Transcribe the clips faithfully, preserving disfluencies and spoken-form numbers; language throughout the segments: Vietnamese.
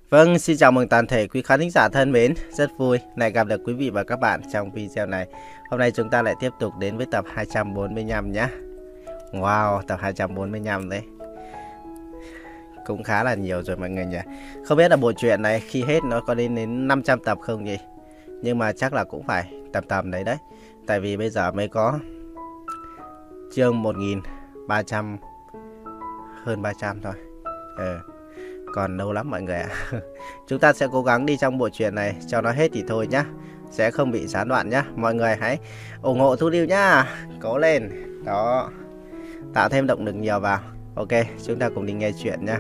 Vâng, xin chào mừng toàn thể quý khán thính giả thân mến. Rất vui lại gặp được quý vị và các bạn trong video này. Hôm nay chúng ta lại tiếp tục đến với tập hai trăm bốn mươi lăm nhé. Wow, tập hai trăm bốn mươi lăm đấy. Cũng khá là nhiều rồi mọi người nhỉ. Không biết là bộ truyện này khi hết nó có đến đến năm trăm tập không nhỉ? Nhưng mà chắc là cũng phải tầm tầm đấy đấy. Tại vì bây giờ mới có chương một nghìn ba trăm, hơn ba trăm thôi. Ừ. Còn lâu lắm mọi người ạ. Chúng ta sẽ cố gắng đi trong bộ truyện này cho nó hết thì thôi nhá. Sẽ không bị gián đoạn nhá. Mọi người hãy ủng hộ Thu Điêu nhá. Cố lên. Đó. Tạo thêm động lực nhiều vào. Ok, chúng ta cùng đi nghe chuyện nhá.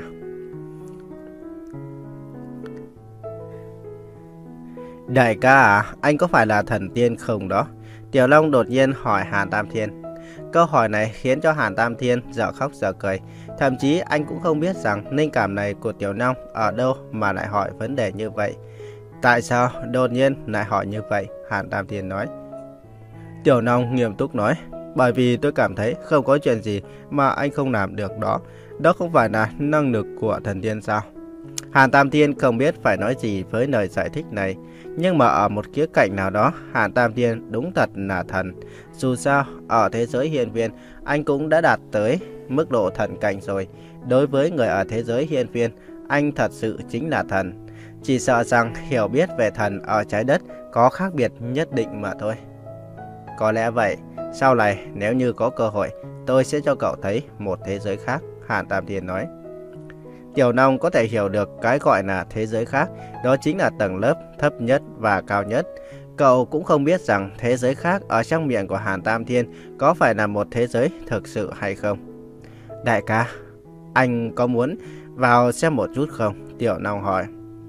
Đại ca à, anh có phải là thần tiên không đó? Tiểu Long đột nhiên hỏi Hàn Tam Thiên. Câu hỏi này khiến cho Hàn Tam Thiên dở khóc dở cười. Thậm chí anh cũng không biết rằng linh cảm này của Tiểu Long ở đâu mà lại hỏi vấn đề như vậy. Tại sao đột nhiên lại hỏi như vậy? Hàn Tam Thiên nói. Tiểu Long nghiêm túc nói. Bởi vì tôi cảm thấy không có chuyện gì mà anh không làm được đó. Đó không phải là năng lực của thần tiên sao? Hàn Tam Thiên không biết phải nói gì với lời giải thích này. Nhưng mà ở một khía cạnh nào đó, Hàn Tam Thiên đúng thật là thần. Dù sao, ở thế giới hiên viên, anh cũng đã đạt tới mức độ thần cảnh rồi. Đối với người ở thế giới hiên viên, anh thật sự chính là thần. Chỉ sợ rằng hiểu biết về thần ở trái đất có khác biệt nhất định mà thôi. Có lẽ vậy, sau này nếu như có cơ hội, tôi sẽ cho cậu thấy một thế giới khác, Hàn Tam Thiên nói. Tiểu Long có thể hiểu được cái gọi là thế giới khác, đó chính là tầng lớp thấp nhất và cao nhất. Cậu cũng không biết rằng thế giới khác ở trong miệng của Hàn Tam Thiên có phải là một thế giới thực sự hay không. Đại ca, anh có muốn vào xem một chút không? Tiểu Long hỏi.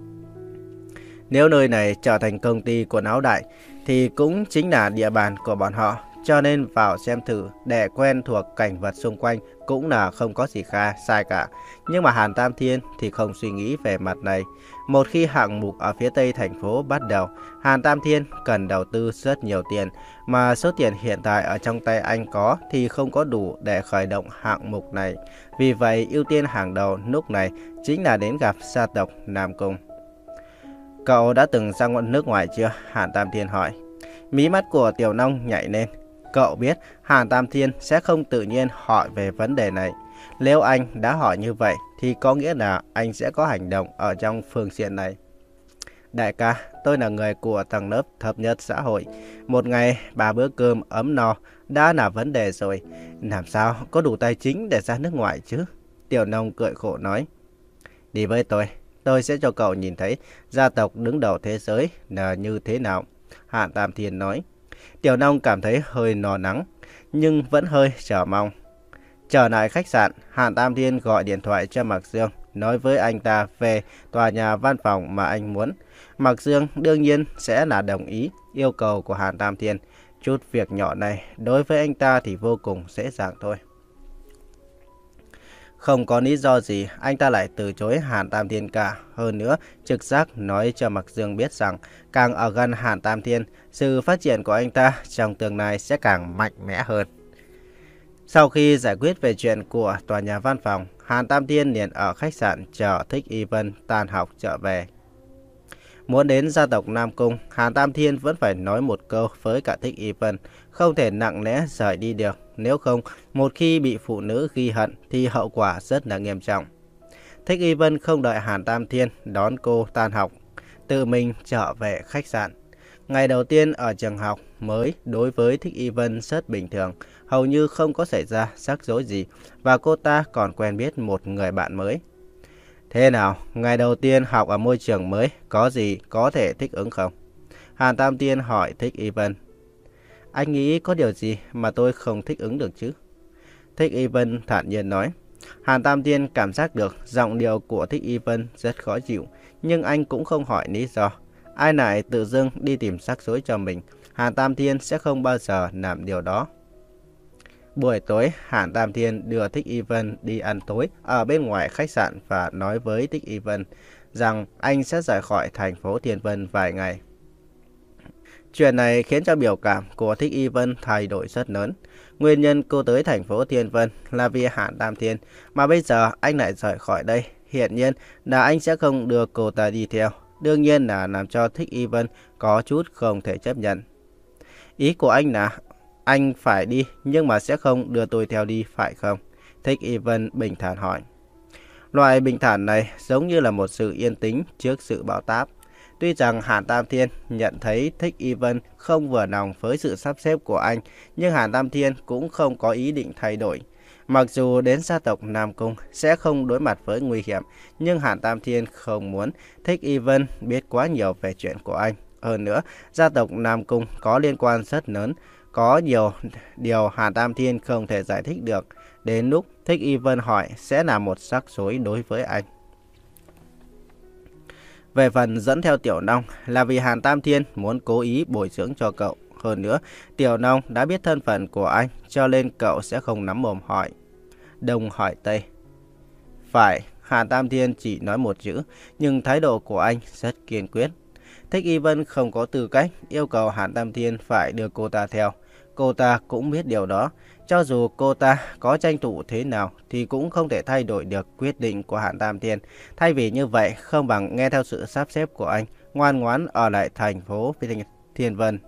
Nếu nơi này trở thành công ty quần áo đại thì cũng chính là địa bàn của bọn họ. Cho nên vào xem thử để quen thuộc cảnh vật xung quanh cũng là không có gì kha sai cả. Nhưng mà Hàn Tam Thiên thì không suy nghĩ về mặt này. Một khi hạng mục ở phía tây thành phố bắt đầu, Hàn Tam Thiên cần đầu tư rất nhiều tiền. Mà số tiền hiện tại ở trong tay anh có thì không có đủ để khởi động hạng mục này. Vì vậy ưu tiên hàng đầu lúc này chính là đến gặp gia tộc Nam Cung. Cậu đã từng ra nước ngoài chưa? Hàn Tam Thiên hỏi. Mí mắt của Tiểu Long nhảy lên. Cậu biết Hàn Tam Thiên sẽ không tự nhiên hỏi về vấn đề này. Nếu anh đã hỏi như vậy thì có nghĩa là anh sẽ có hành động ở trong phương diện này. Đại ca, tôi là người của tầng lớp thấp nhất xã hội. Một ngày ba bữa cơm ấm no đã là vấn đề rồi. Làm sao có đủ tài chính để ra nước ngoài chứ? Tiểu Long cười khổ nói. Đi với tôi, tôi sẽ cho cậu nhìn thấy gia tộc đứng đầu thế giới là như thế nào. Hàn Tam Thiên nói. Tiểu Long cảm thấy hơi lo lắng, nhưng vẫn hơi chờ mong. Trở lại khách sạn, Hàn Tam Thiên gọi điện thoại cho Mạc Dương, nói với anh ta về tòa nhà văn phòng mà anh muốn. Mạc Dương đương nhiên sẽ là đồng ý yêu cầu của Hàn Tam Thiên. Chút việc nhỏ này đối với anh ta thì vô cùng dễ dàng thôi. Không có lý do gì anh ta lại từ chối Hàn Tam Thiên cả. Hơn nữa, trực giác nói cho Mạc Dương biết rằng càng ở gần Hàn Tam Thiên, sự phát triển của anh ta trong tương lai sẽ càng mạnh mẽ hơn. Sau khi giải quyết về chuyện của tòa nhà văn phòng, Hàn Tam Thiên liền ở khách sạn chờ Thích Y Vân tan học trở về. Muốn đến gia tộc Nam Cung, Hàn Tam Thiên vẫn phải nói một câu với cả Thích Y Vân, không thể nặng lẽ rời đi được. Nếu không, một khi bị phụ nữ ghi hận thì hậu quả rất là nghiêm trọng. Thích Y Vân không đợi Hàn Tam Thiên đón cô tan học, tự mình trở về khách sạn. Ngày đầu tiên ở trường học mới đối với Thích Y Vân rất bình thường, hầu như không có xảy ra rắc rối gì và cô ta còn quen biết một người bạn mới. Thế nào, ngày đầu tiên học ở môi trường mới có gì có thể thích ứng không? Hàn Tam Thiên hỏi Thích Y Vân. Anh nghĩ có điều gì mà tôi không thích ứng được chứ? Thích Y Vân thản nhiên nói. Hàn Tam Thiên cảm giác được giọng điệu của Thích Y Vân rất khó chịu, nhưng anh cũng không hỏi lý do. Ai lại tự dưng đi tìm rắc rối cho mình, Hàn Tam Thiên sẽ không bao giờ làm điều đó. Buổi tối, Hàn Tam Thiên đưa Thích Y Vân đi ăn tối ở bên ngoài khách sạn và nói với Thích Y Vân rằng anh sẽ rời khỏi thành phố Thiên Vân vài ngày. Chuyện này khiến cho biểu cảm của Thích Y Vân thay đổi rất lớn. Nguyên nhân cô tới thành phố Thiên Vân là vì Hàn Tam Thiên, mà bây giờ anh lại rời khỏi đây. Hiện nhiên là anh sẽ không đưa cô ta đi theo. Đương nhiên là làm cho Thích Y Vân có chút không thể chấp nhận. Ý của anh là anh phải đi nhưng mà sẽ không đưa tôi theo đi phải không? Thích Y Vân bình thản hỏi. Loại bình thản này giống như là một sự yên tĩnh trước sự bão táp. Tuy rằng Hàn Tam Thiên nhận thấy Thích Y Vân không vừa lòng với sự sắp xếp của anh, nhưng Hàn Tam Thiên cũng không có ý định thay đổi. Mặc dù đến gia tộc Nam Cung sẽ không đối mặt với nguy hiểm, nhưng Hàn Tam Thiên không muốn Thích Y Vân biết quá nhiều về chuyện của anh. Hơn nữa, gia tộc Nam Cung có liên quan rất lớn, có nhiều điều Hàn Tam Thiên không thể giải thích được. Đến lúc Thích Y Vân hỏi sẽ là một rắc rối đối với anh. Về phần dẫn theo Tiểu Long là vì Hàn Tam Thiên muốn cố ý bồi dưỡng cho cậu. Hơn nữa, Tiểu Long đã biết thân phận của anh cho nên cậu sẽ không nắm mồm hỏi. Đông hỏi Tây. Phải, Hàn Tam Thiên chỉ nói một chữ, nhưng thái độ của anh rất kiên quyết. Thích Y Vân không có tư cách yêu cầu Hàn Tam Thiên phải đưa cô ta theo. Cô ta cũng biết điều đó. Cho dù cô ta có tranh thủ thế nào thì cũng không thể thay đổi được quyết định của Hàn Tam Thiên. Thay vì như vậy, không bằng nghe theo sự sắp xếp của anh, ngoan ngoãn ở lại thành phố Thiên Vân.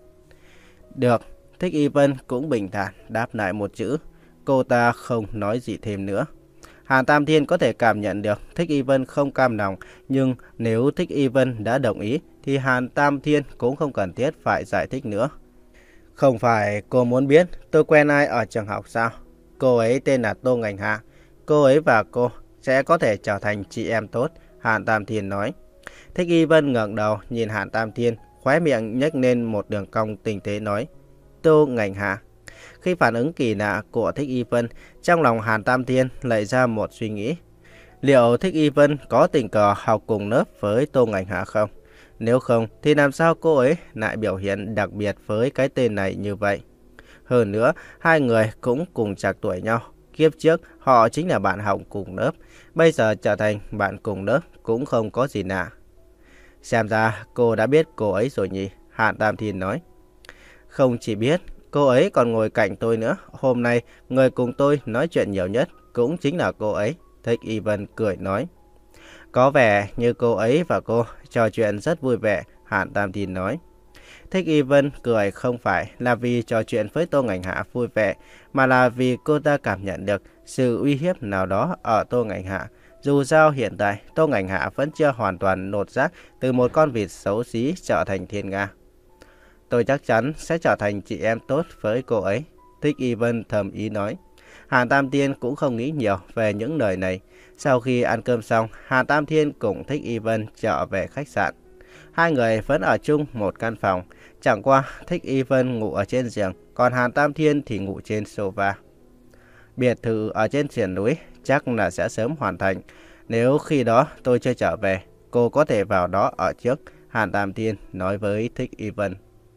Được, Thích Y Vân cũng bình thản đáp lại một chữ. Cô ta không nói gì thêm nữa. Hàn Tam Thiên có thể cảm nhận được Thích Y Vân không cam lòng, nhưng nếu Thích Y Vân đã đồng ý thì Hàn Tam Thiên cũng không cần thiết phải giải thích nữa. Không phải cô muốn biết tôi quen ai ở trường học sao? Cô ấy tên là Tô Ngành Hạ. Cô ấy và cô sẽ có thể trở thành chị em tốt, Hàn Tam Thiên nói. Thích Y Vân ngẩng đầu nhìn Hàn Tam Thiên, khóe miệng nhếch lên một đường cong tinh tế nói. Tô Ngành Hạ. Khi phản ứng kỳ lạ của Thích Y Vân, trong lòng Hàn Tam Thiên lại ra một suy nghĩ. Liệu Thích Y Vân có tình cờ học cùng lớp với Tô Ngành Hạ không? Nếu không thì làm sao cô ấy lại biểu hiện đặc biệt với cái tên này như vậy? Hơn nữa, hai người cũng cùng trạc tuổi nhau. Kiếp trước họ chính là bạn học cùng lớp. Bây giờ trở thành bạn cùng lớp cũng không có gì lạ. Xem ra cô đã biết cô ấy rồi nhỉ? Hàn Tam Thiên nói. Không chỉ biết, cô ấy còn ngồi cạnh tôi nữa. Hôm nay người cùng tôi nói chuyện nhiều nhất cũng chính là cô ấy. Thích Y Vân cười nói. Có vẻ như cô ấy và cô trò chuyện rất vui vẻ, Hàn Tam Thiên nói. Thích Y Vân cười không phải là vì trò chuyện với Tô Ngành Hạ vui vẻ, mà là vì cô ta cảm nhận được sự uy hiếp nào đó ở Tô Ngành Hạ. Dù sao hiện tại Tô Ngành Hạ vẫn chưa hoàn toàn lột xác từ một con vịt xấu xí trở thành thiên nga. Tôi chắc chắn sẽ trở thành chị em tốt với cô ấy, Thích Y Vân thầm ý nói. Hàn Tam Thiên cũng không nghĩ nhiều về những lời này. Sau khi ăn cơm xong, Hàn Tam Thiên cùng Thích Y Vân trở về khách sạn. Hai người vẫn ở chung một căn phòng. Chẳng qua Thích Y Vân ngủ ở trên giường, còn Hàn Tam Thiên thì ngủ trên sofa. Biệt thự ở trên sườn núi chắc là sẽ sớm hoàn thành. Nếu khi đó tôi chưa trở về, cô có thể vào đó ở trước, Hàn Tam Thiên nói với Thích Y Vân.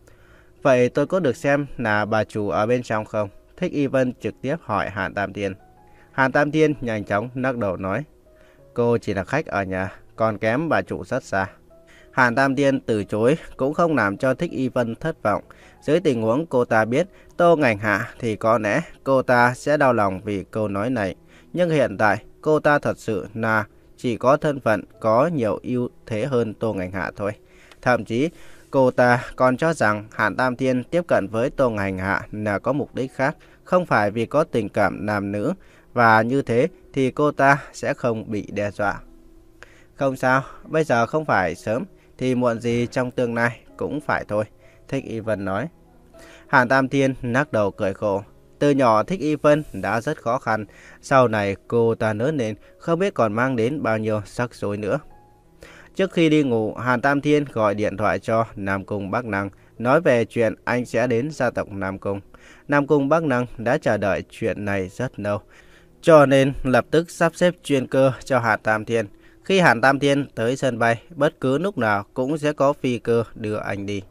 Vậy tôi có được xem là bà chủ ở bên trong không? Thích Y Vân trực tiếp hỏi Hàn Tam Thiên. Hàn Tam Thiên nhanh chóng lắc đầu nói. Cô chỉ là khách ở nhà, còn kém bà chủ rất xa. Hàn Tam Thiên từ chối cũng không làm cho Thích Y Vân thất vọng. Dưới tình huống cô ta biết Tô Ngành Hạ thì có lẽ cô ta sẽ đau lòng vì câu nói này. Nhưng hiện tại cô ta thật sự là chỉ có thân phận có nhiều ưu thế hơn Tô Ngành Hạ thôi. Thậm chí cô ta còn cho rằng Hàn Tam Thiên tiếp cận với Tô Ngành Hạ là có mục đích khác, không phải vì có tình cảm nam nữ, và như thế thì cô ta sẽ không bị đe dọa. Không sao, bây giờ không phải sớm, thì muộn gì trong tương lai cũng phải thôi, Thích Y Vân nói. Hàn Tam Thiên lắc đầu cười khổ. Từ nhỏ Thích Y Vân đã rất khó khăn, sau này cô ta lớn lên không biết còn mang đến bao nhiêu rắc rối nữa. Trước khi đi ngủ, Hàn Tam Thiên gọi điện thoại cho Nam Cung Bắc Năng, nói về chuyện anh sẽ đến gia tộc Nam Cung. Nam Cung Bắc Năng đã chờ đợi chuyện này rất lâu, cho nên lập tức sắp xếp chuyên cơ cho Hàn Tam Thiên. Khi Hàn Tam Thiên tới sân bay, bất cứ lúc nào cũng sẽ có phi cơ đưa anh đi.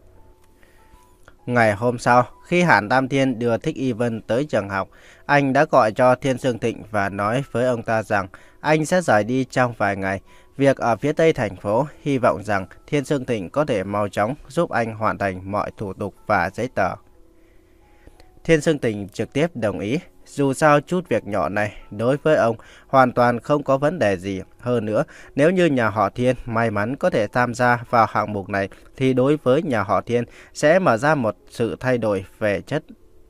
Ngày hôm sau, khi Hàn Tam Thiên đưa Thích Y Vân tới trường học, anh đã gọi cho Thiên Sương Thịnh và nói với ông ta rằng anh sẽ rời đi trong vài ngày. Việc ở phía tây thành phố, hy vọng rằng Thiên Sương Thịnh có thể mau chóng giúp anh hoàn thành mọi thủ tục và giấy tờ. Thiên Sương Thịnh trực tiếp đồng ý. Dù sao chút việc nhỏ này đối với ông hoàn toàn không có vấn đề gì. Hơn nữa, nếu như nhà họ Thiên may mắn có thể tham gia vào hạng mục này thì đối với nhà họ Thiên sẽ mở ra một sự thay đổi về chất.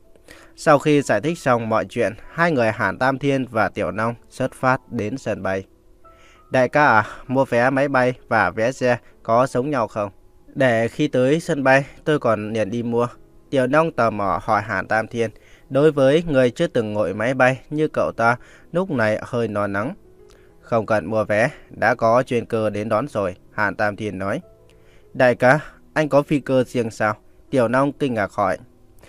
Sau khi giải thích xong mọi chuyện, hai người Hàn Tam Thiên và Tiểu Long xuất phát đến sân bay. Đại ca à, mua vé máy bay và vé xe có giống nhau không? Để khi tới sân bay tôi còn liền đi mua. Tiểu Long tò mò hỏi Hàn Tam Thiên. Đối với người chưa từng ngồi máy bay như cậu ta, lúc này hơi lo lắng. Không cần mua vé, đã có chuyên cơ đến đón rồi, Hàn Tam Thiên nói. Đại ca, anh có phi cơ riêng sao? Tiểu Long kinh ngạc hỏi.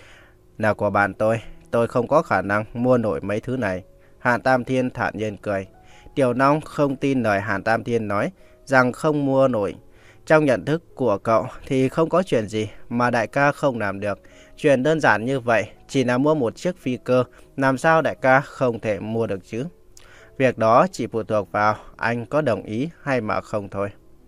Là của bạn tôi, tôi không có khả năng mua nổi mấy thứ này. Hàn Tam Thiên thản nhiên cười. Tiểu Long không tin lời Hàn Tam Thiên nói rằng không mua nổi. Trong nhận thức của cậu thì không có chuyện gì mà đại ca không làm được. Chuyện đơn giản như vậy, chỉ là mua một chiếc phi cơ, làm sao đại ca không thể mua được chứ? Việc đó chỉ phụ thuộc vào anh có đồng ý hay mà không thôi.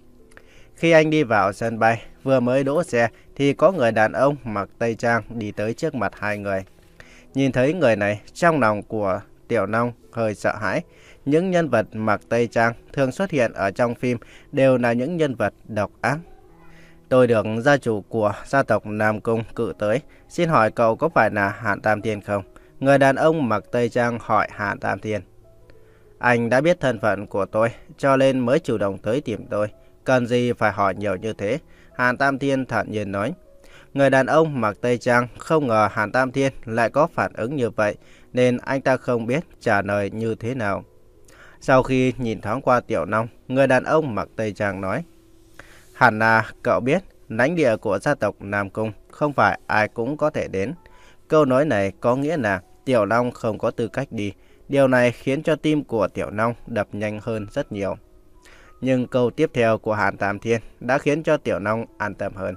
Khi anh đi vào sân bay, vừa mới đỗ xe thì có người đàn ông mặc tây trang đi tới trước mặt hai người. Nhìn thấy người này, trong lòng của Tiểu Long hơi sợ hãi. Những nhân vật mặc tây trang thường xuất hiện ở trong phim đều là những nhân vật độc ác. Tôi được gia chủ của gia tộc Nam Cung cử tới. Xin hỏi cậu có phải là Hàn Tam Thiên không? Người đàn ông mặc tây trang hỏi Hàn Tam Thiên. Anh đã biết thân phận của tôi cho nên mới chủ động tới tìm tôi. Cần gì phải hỏi nhiều như thế? Hàn Tam Thiên thản nhiên nói. Người đàn ông mặc tây trang không ngờ Hàn Tam Thiên lại có phản ứng như vậy nên anh ta không biết trả lời như thế nào. Sau khi nhìn thoáng qua Tiểu Long, người đàn ông mặc tây trang nói. Hẳn là cậu biết lãnh địa của gia tộc Nam Cung không phải ai cũng có thể đến. Câu nói này có nghĩa là Tiểu Long không có tư cách đi. Điều này khiến cho tim của Tiểu Long đập nhanh hơn rất nhiều. Nhưng câu tiếp theo của Hàn Tam Thiên đã khiến cho Tiểu Long an tâm hơn.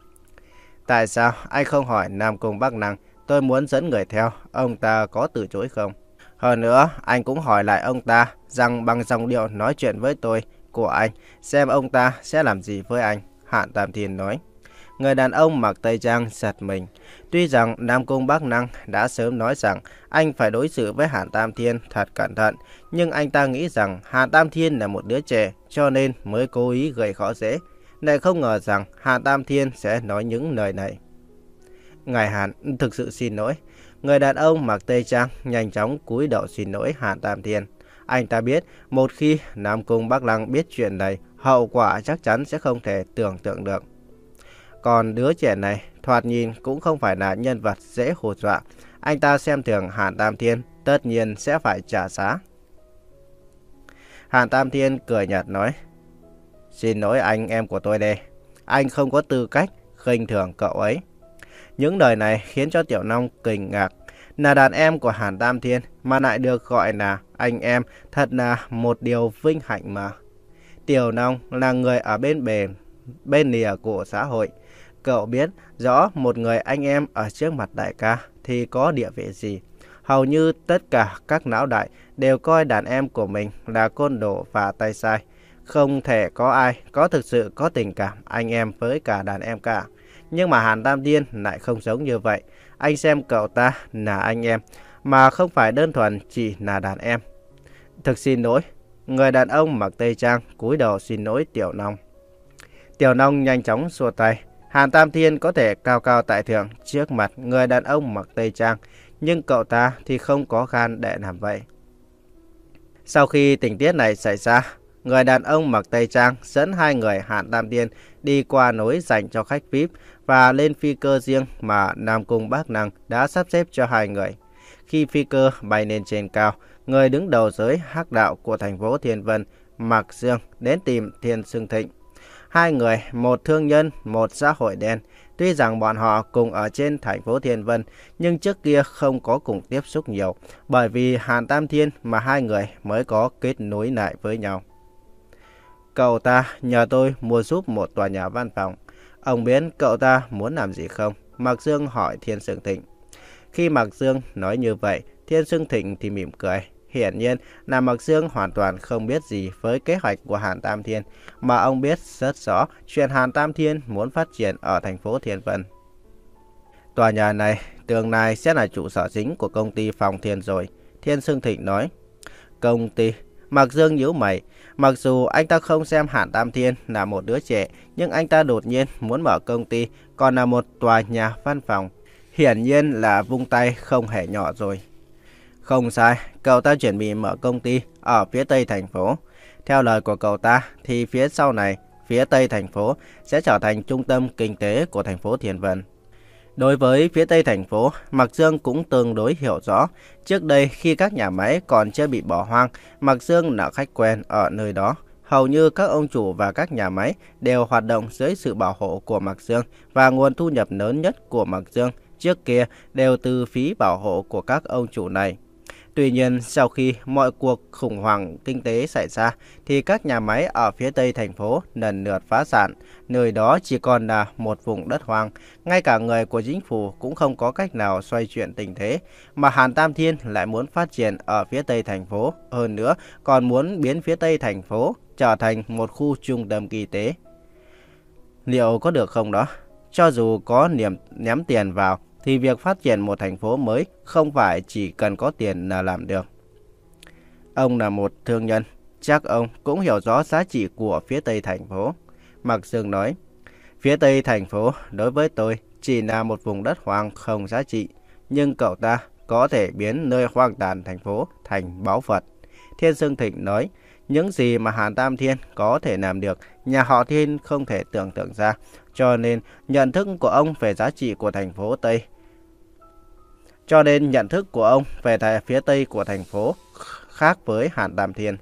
Tại sao anh không hỏi Nam Cung Bắc Năng, tôi muốn dẫn người theo, ông ta có từ chối không? Hơn nữa, anh cũng hỏi lại ông ta rằng bằng dòng điệu nói chuyện với tôi của anh, xem ông ta sẽ làm gì với anh, Hàn Tam Thiên nói. Người đàn ông mặc tây trang giật mình. Tuy rằng Nam Cung Bắc Năng đã sớm nói rằng anh phải đối xử với Hàn Tam Thiên thật cẩn thận, nhưng anh ta nghĩ rằng Hàn Tam Thiên là một đứa trẻ cho nên mới cố ý gây khó dễ. Lại không ngờ rằng Hàn Tam Thiên sẽ nói những lời này. Ngài Hàn, thực sự xin lỗi. Người đàn ông mặc tây trang nhanh chóng cúi đầu xin lỗi Hàn Tam Thiên. Anh ta biết một khi Nam Cung Bắc Lăng biết chuyện này, hậu quả chắc chắn sẽ không thể tưởng tượng được. Còn đứa trẻ này thoạt nhìn cũng không phải là nhân vật dễ hù dọa. Anh ta xem thường Hàn Tam Thiên, tất nhiên sẽ phải trả giá. Hàn Tam Thiên cười nhạt nói. Xin lỗi anh em của tôi đây. Anh không có tư cách khinh thường cậu ấy. Những lời này khiến cho Tiểu Long kinh ngạc. Là đàn em của Hàn Tam Thiên mà lại được gọi là anh em, thật là một điều vinh hạnh mà. Tiểu Long là người ở bên bề, bên lìa của xã hội. Cậu biết rõ một người anh em ở trước mặt đại ca thì có địa vị gì. Hầu như tất cả các lão đại đều coi đàn em của mình là côn đồ và tay sai. Không thể có ai có thực sự có tình cảm anh em với cả đàn em cả. Nhưng mà Hàn Tam Thiên lại không giống như vậy. Anh xem cậu ta là anh em, mà không phải đơn thuần chỉ là đàn em. Thực xin lỗi. Người đàn ông mặc tây trang cúi đầu xin lỗi Tiểu Long. Tiểu Long nhanh chóng xua tay. Hàn Tam Thiên có thể cao cao tại thượng trước mặt người đàn ông mặc tây trang, nhưng cậu ta thì không có gan để làm vậy. Sau khi tình tiết này xảy ra, người đàn ông mặc tây trang dẫn hai người Hàn Tam Thiên đi qua nối dành cho khách vi ai pi và lên phi cơ riêng mà Nam Cung Bắc Năng đã sắp xếp cho hai người. Khi phi cơ bay lên trên cao, người đứng đầu giới hắc đạo của thành phố Thiên Vân, Mạc Dương, đến tìm Thiên Sương Thịnh. Hai người, một thương nhân, một xã hội đen. Tuy rằng bọn họ cùng ở trên thành phố Thiên Vân, nhưng trước kia không có cùng tiếp xúc nhiều, bởi vì Hàn Tam Thiên mà hai người mới có kết nối lại với nhau. Cậu ta nhờ tôi mua giúp một tòa nhà văn phòng. Ông biết cậu ta muốn làm gì không? Mạc Dương hỏi Thiên Sương Thịnh. Khi Mạc Dương nói như vậy, Thiên Sương Thịnh thì mỉm cười. Hiển nhiên là Mạc Dương hoàn toàn không biết gì với kế hoạch của Hàn Tam Thiên, mà ông biết rất rõ chuyện Hàn Tam Thiên muốn phát triển ở thành phố Thiên Vân. Tòa nhà này tương lai sẽ là trụ sở chính của công ty Phong Thiên rồi, Thiên Sương Thịnh nói. Công ty? Mạc Dương nhíu mày. Mặc dù anh ta không xem Hàn Tam Thiên là một đứa trẻ, nhưng anh ta đột nhiên muốn mở công ty, còn là một tòa nhà văn phòng. Hiển nhiên là vung tay không hề nhỏ rồi. Không sai, cậu ta chuẩn bị mở công ty ở phía tây thành phố. Theo lời của cậu ta thì phía sau này, phía tây thành phố sẽ trở thành trung tâm kinh tế của thành phố Thiên Vân. Đối với phía tây thành phố, Mạc Dương cũng tương đối hiểu rõ. Trước đây khi các nhà máy còn chưa bị bỏ hoang, Mạc Dương là khách quen ở nơi đó. Hầu như các ông chủ và các nhà máy đều hoạt động dưới sự bảo hộ của Mạc Dương, và nguồn thu nhập lớn nhất của Mạc Dương trước kia đều từ phí bảo hộ của các ông chủ này. Tuy nhiên, sau khi mọi cuộc khủng hoảng kinh tế xảy ra, thì các nhà máy ở phía tây thành phố lần lượt phá sản. Nơi đó chỉ còn là một vùng đất hoang. Ngay cả người của chính phủ cũng không có cách nào xoay chuyển tình thế. Mà Hàn Tam Thiên lại muốn phát triển ở phía tây thành phố. Hơn nữa, còn muốn biến phía tây thành phố trở thành một khu trung tâm kinh tế. Liệu có được không đó? Cho dù có niềm ném tiền vào, thì việc phát triển một thành phố mới không phải chỉ cần có tiền là làm được. Ông là một thương nhân, chắc ông cũng hiểu rõ giá trị của phía tây thành phố. Mạc Dương nói, phía tây thành phố đối với tôi chỉ là một vùng đất hoang không giá trị, nhưng cậu ta có thể biến nơi hoang tàn thành phố thành báu vật. Thiên Sương Thịnh nói, những gì mà Hàn Tam Thiên có thể làm được, nhà họ Thiên không thể tưởng tượng ra, cho nên nhận thức của ông về giá trị của thành phố Tây Cho nên nhận thức của ông về phía tây của thành phố khác với Hàn Tam Thiên.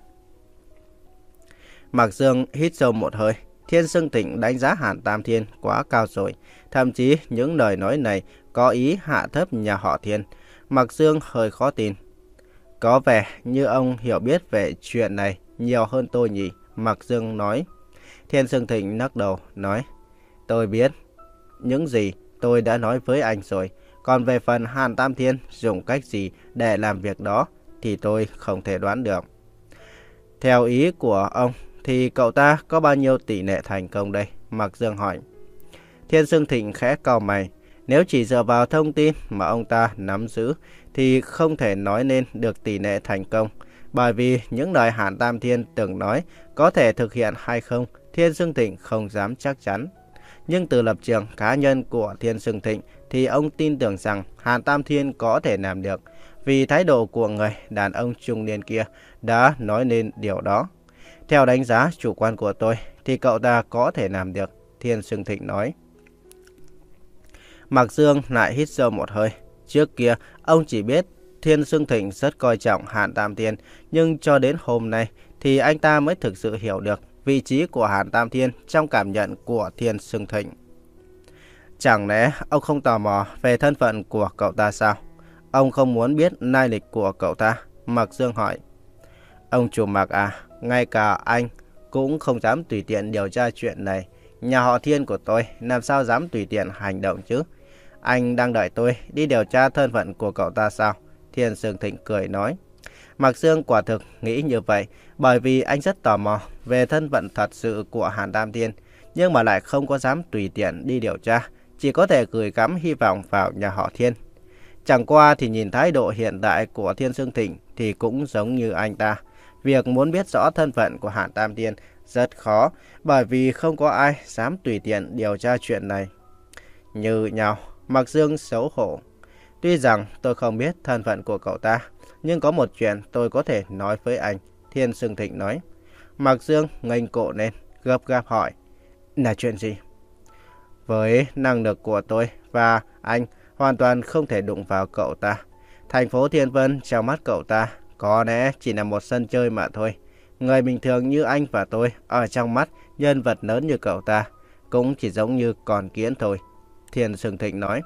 Mạc Dương hít sâu một hơi. Thiên Sương Thịnh đánh giá Hàn Tam Thiên quá cao rồi. Thậm chí những lời nói này có ý hạ thấp nhà họ Thiên. Mạc Dương hơi khó tin. Có vẻ như ông hiểu biết về chuyện này nhiều hơn tôi nhỉ? Mạc Dương nói. Thiên Sương Thịnh lắc đầu nói, tôi biết những gì tôi đã nói với anh rồi. Còn về phần Hàn Tam Thiên dùng cách gì để làm việc đó thì tôi không thể đoán được. Theo ý của ông thì cậu ta có bao nhiêu tỷ lệ thành công đây? Mạc Dương hỏi. Thiên Sương Thịnh khẽ cau mày. Nếu chỉ dựa vào thông tin mà ông ta nắm giữ thì không thể nói nên được tỷ lệ thành công. Bởi vì những lời Hàn Tam Thiên từng nói có thể thực hiện hay không, Thiên Sương Thịnh không dám chắc chắn. Nhưng từ lập trường cá nhân của Thiên Sương Thịnh thì ông tin tưởng rằng Hàn Tam Thiên có thể làm được. Vì thái độ của người đàn ông trung niên kia đã nói nên điều đó. Theo đánh giá chủ quan của tôi thì cậu ta có thể làm được, Thiên Sương Thịnh nói. Mạc Dương lại hít sâu một hơi. Trước kia ông chỉ biết Thiên Sương Thịnh rất coi trọng Hàn Tam Thiên, nhưng cho đến hôm nay thì anh ta mới thực sự hiểu được vị trí của Hàn Tam Thiên trong cảm nhận của Thiên Sương Thịnh. Chẳng lẽ ông không tò mò về thân phận của cậu ta sao? Ông không muốn biết lai lịch của cậu ta? Mạc Dương hỏi. Ông chủ Mạc à, ngay cả anh cũng không dám tùy tiện điều tra chuyện này. Nhà họ Thiên của tôi làm sao dám tùy tiện hành động chứ? Anh đang đợi tôi đi điều tra thân phận của cậu ta sao? Thiên Sương Thịnh cười nói. Mạc Dương quả thực nghĩ như vậy, bởi vì anh rất tò mò về thân phận thật sự của Hàn Tam Thiên, nhưng mà lại không có dám tùy tiện đi điều tra, chỉ có thể gửi gắm hy vọng vào nhà họ Thiên. Chẳng qua thì nhìn thái độ hiện tại của Thiên Sương Thịnh thì cũng giống như anh ta. Việc muốn biết rõ thân phận của Hàn Tam Thiên rất khó, bởi vì không có ai dám tùy tiện điều tra chuyện này. Như nhau, Mạc Dương xấu hổ. Tuy rằng tôi không biết thân phận của cậu ta, nhưng có một chuyện tôi có thể nói với anh, Thiên Sương Thịnh nói. Mạc Dương nghênh cổ lên, gấp gáp hỏi. Là chuyện gì? Với năng lực của tôi và anh hoàn toàn không thể đụng vào cậu ta. Thành phố Thiên Vân trong mắt cậu ta có lẽ chỉ là một sân chơi mà thôi. Người bình thường như anh và tôi ở trong mắt nhân vật lớn như cậu ta cũng chỉ giống như con kiến thôi, Thiên Sương Thịnh nói.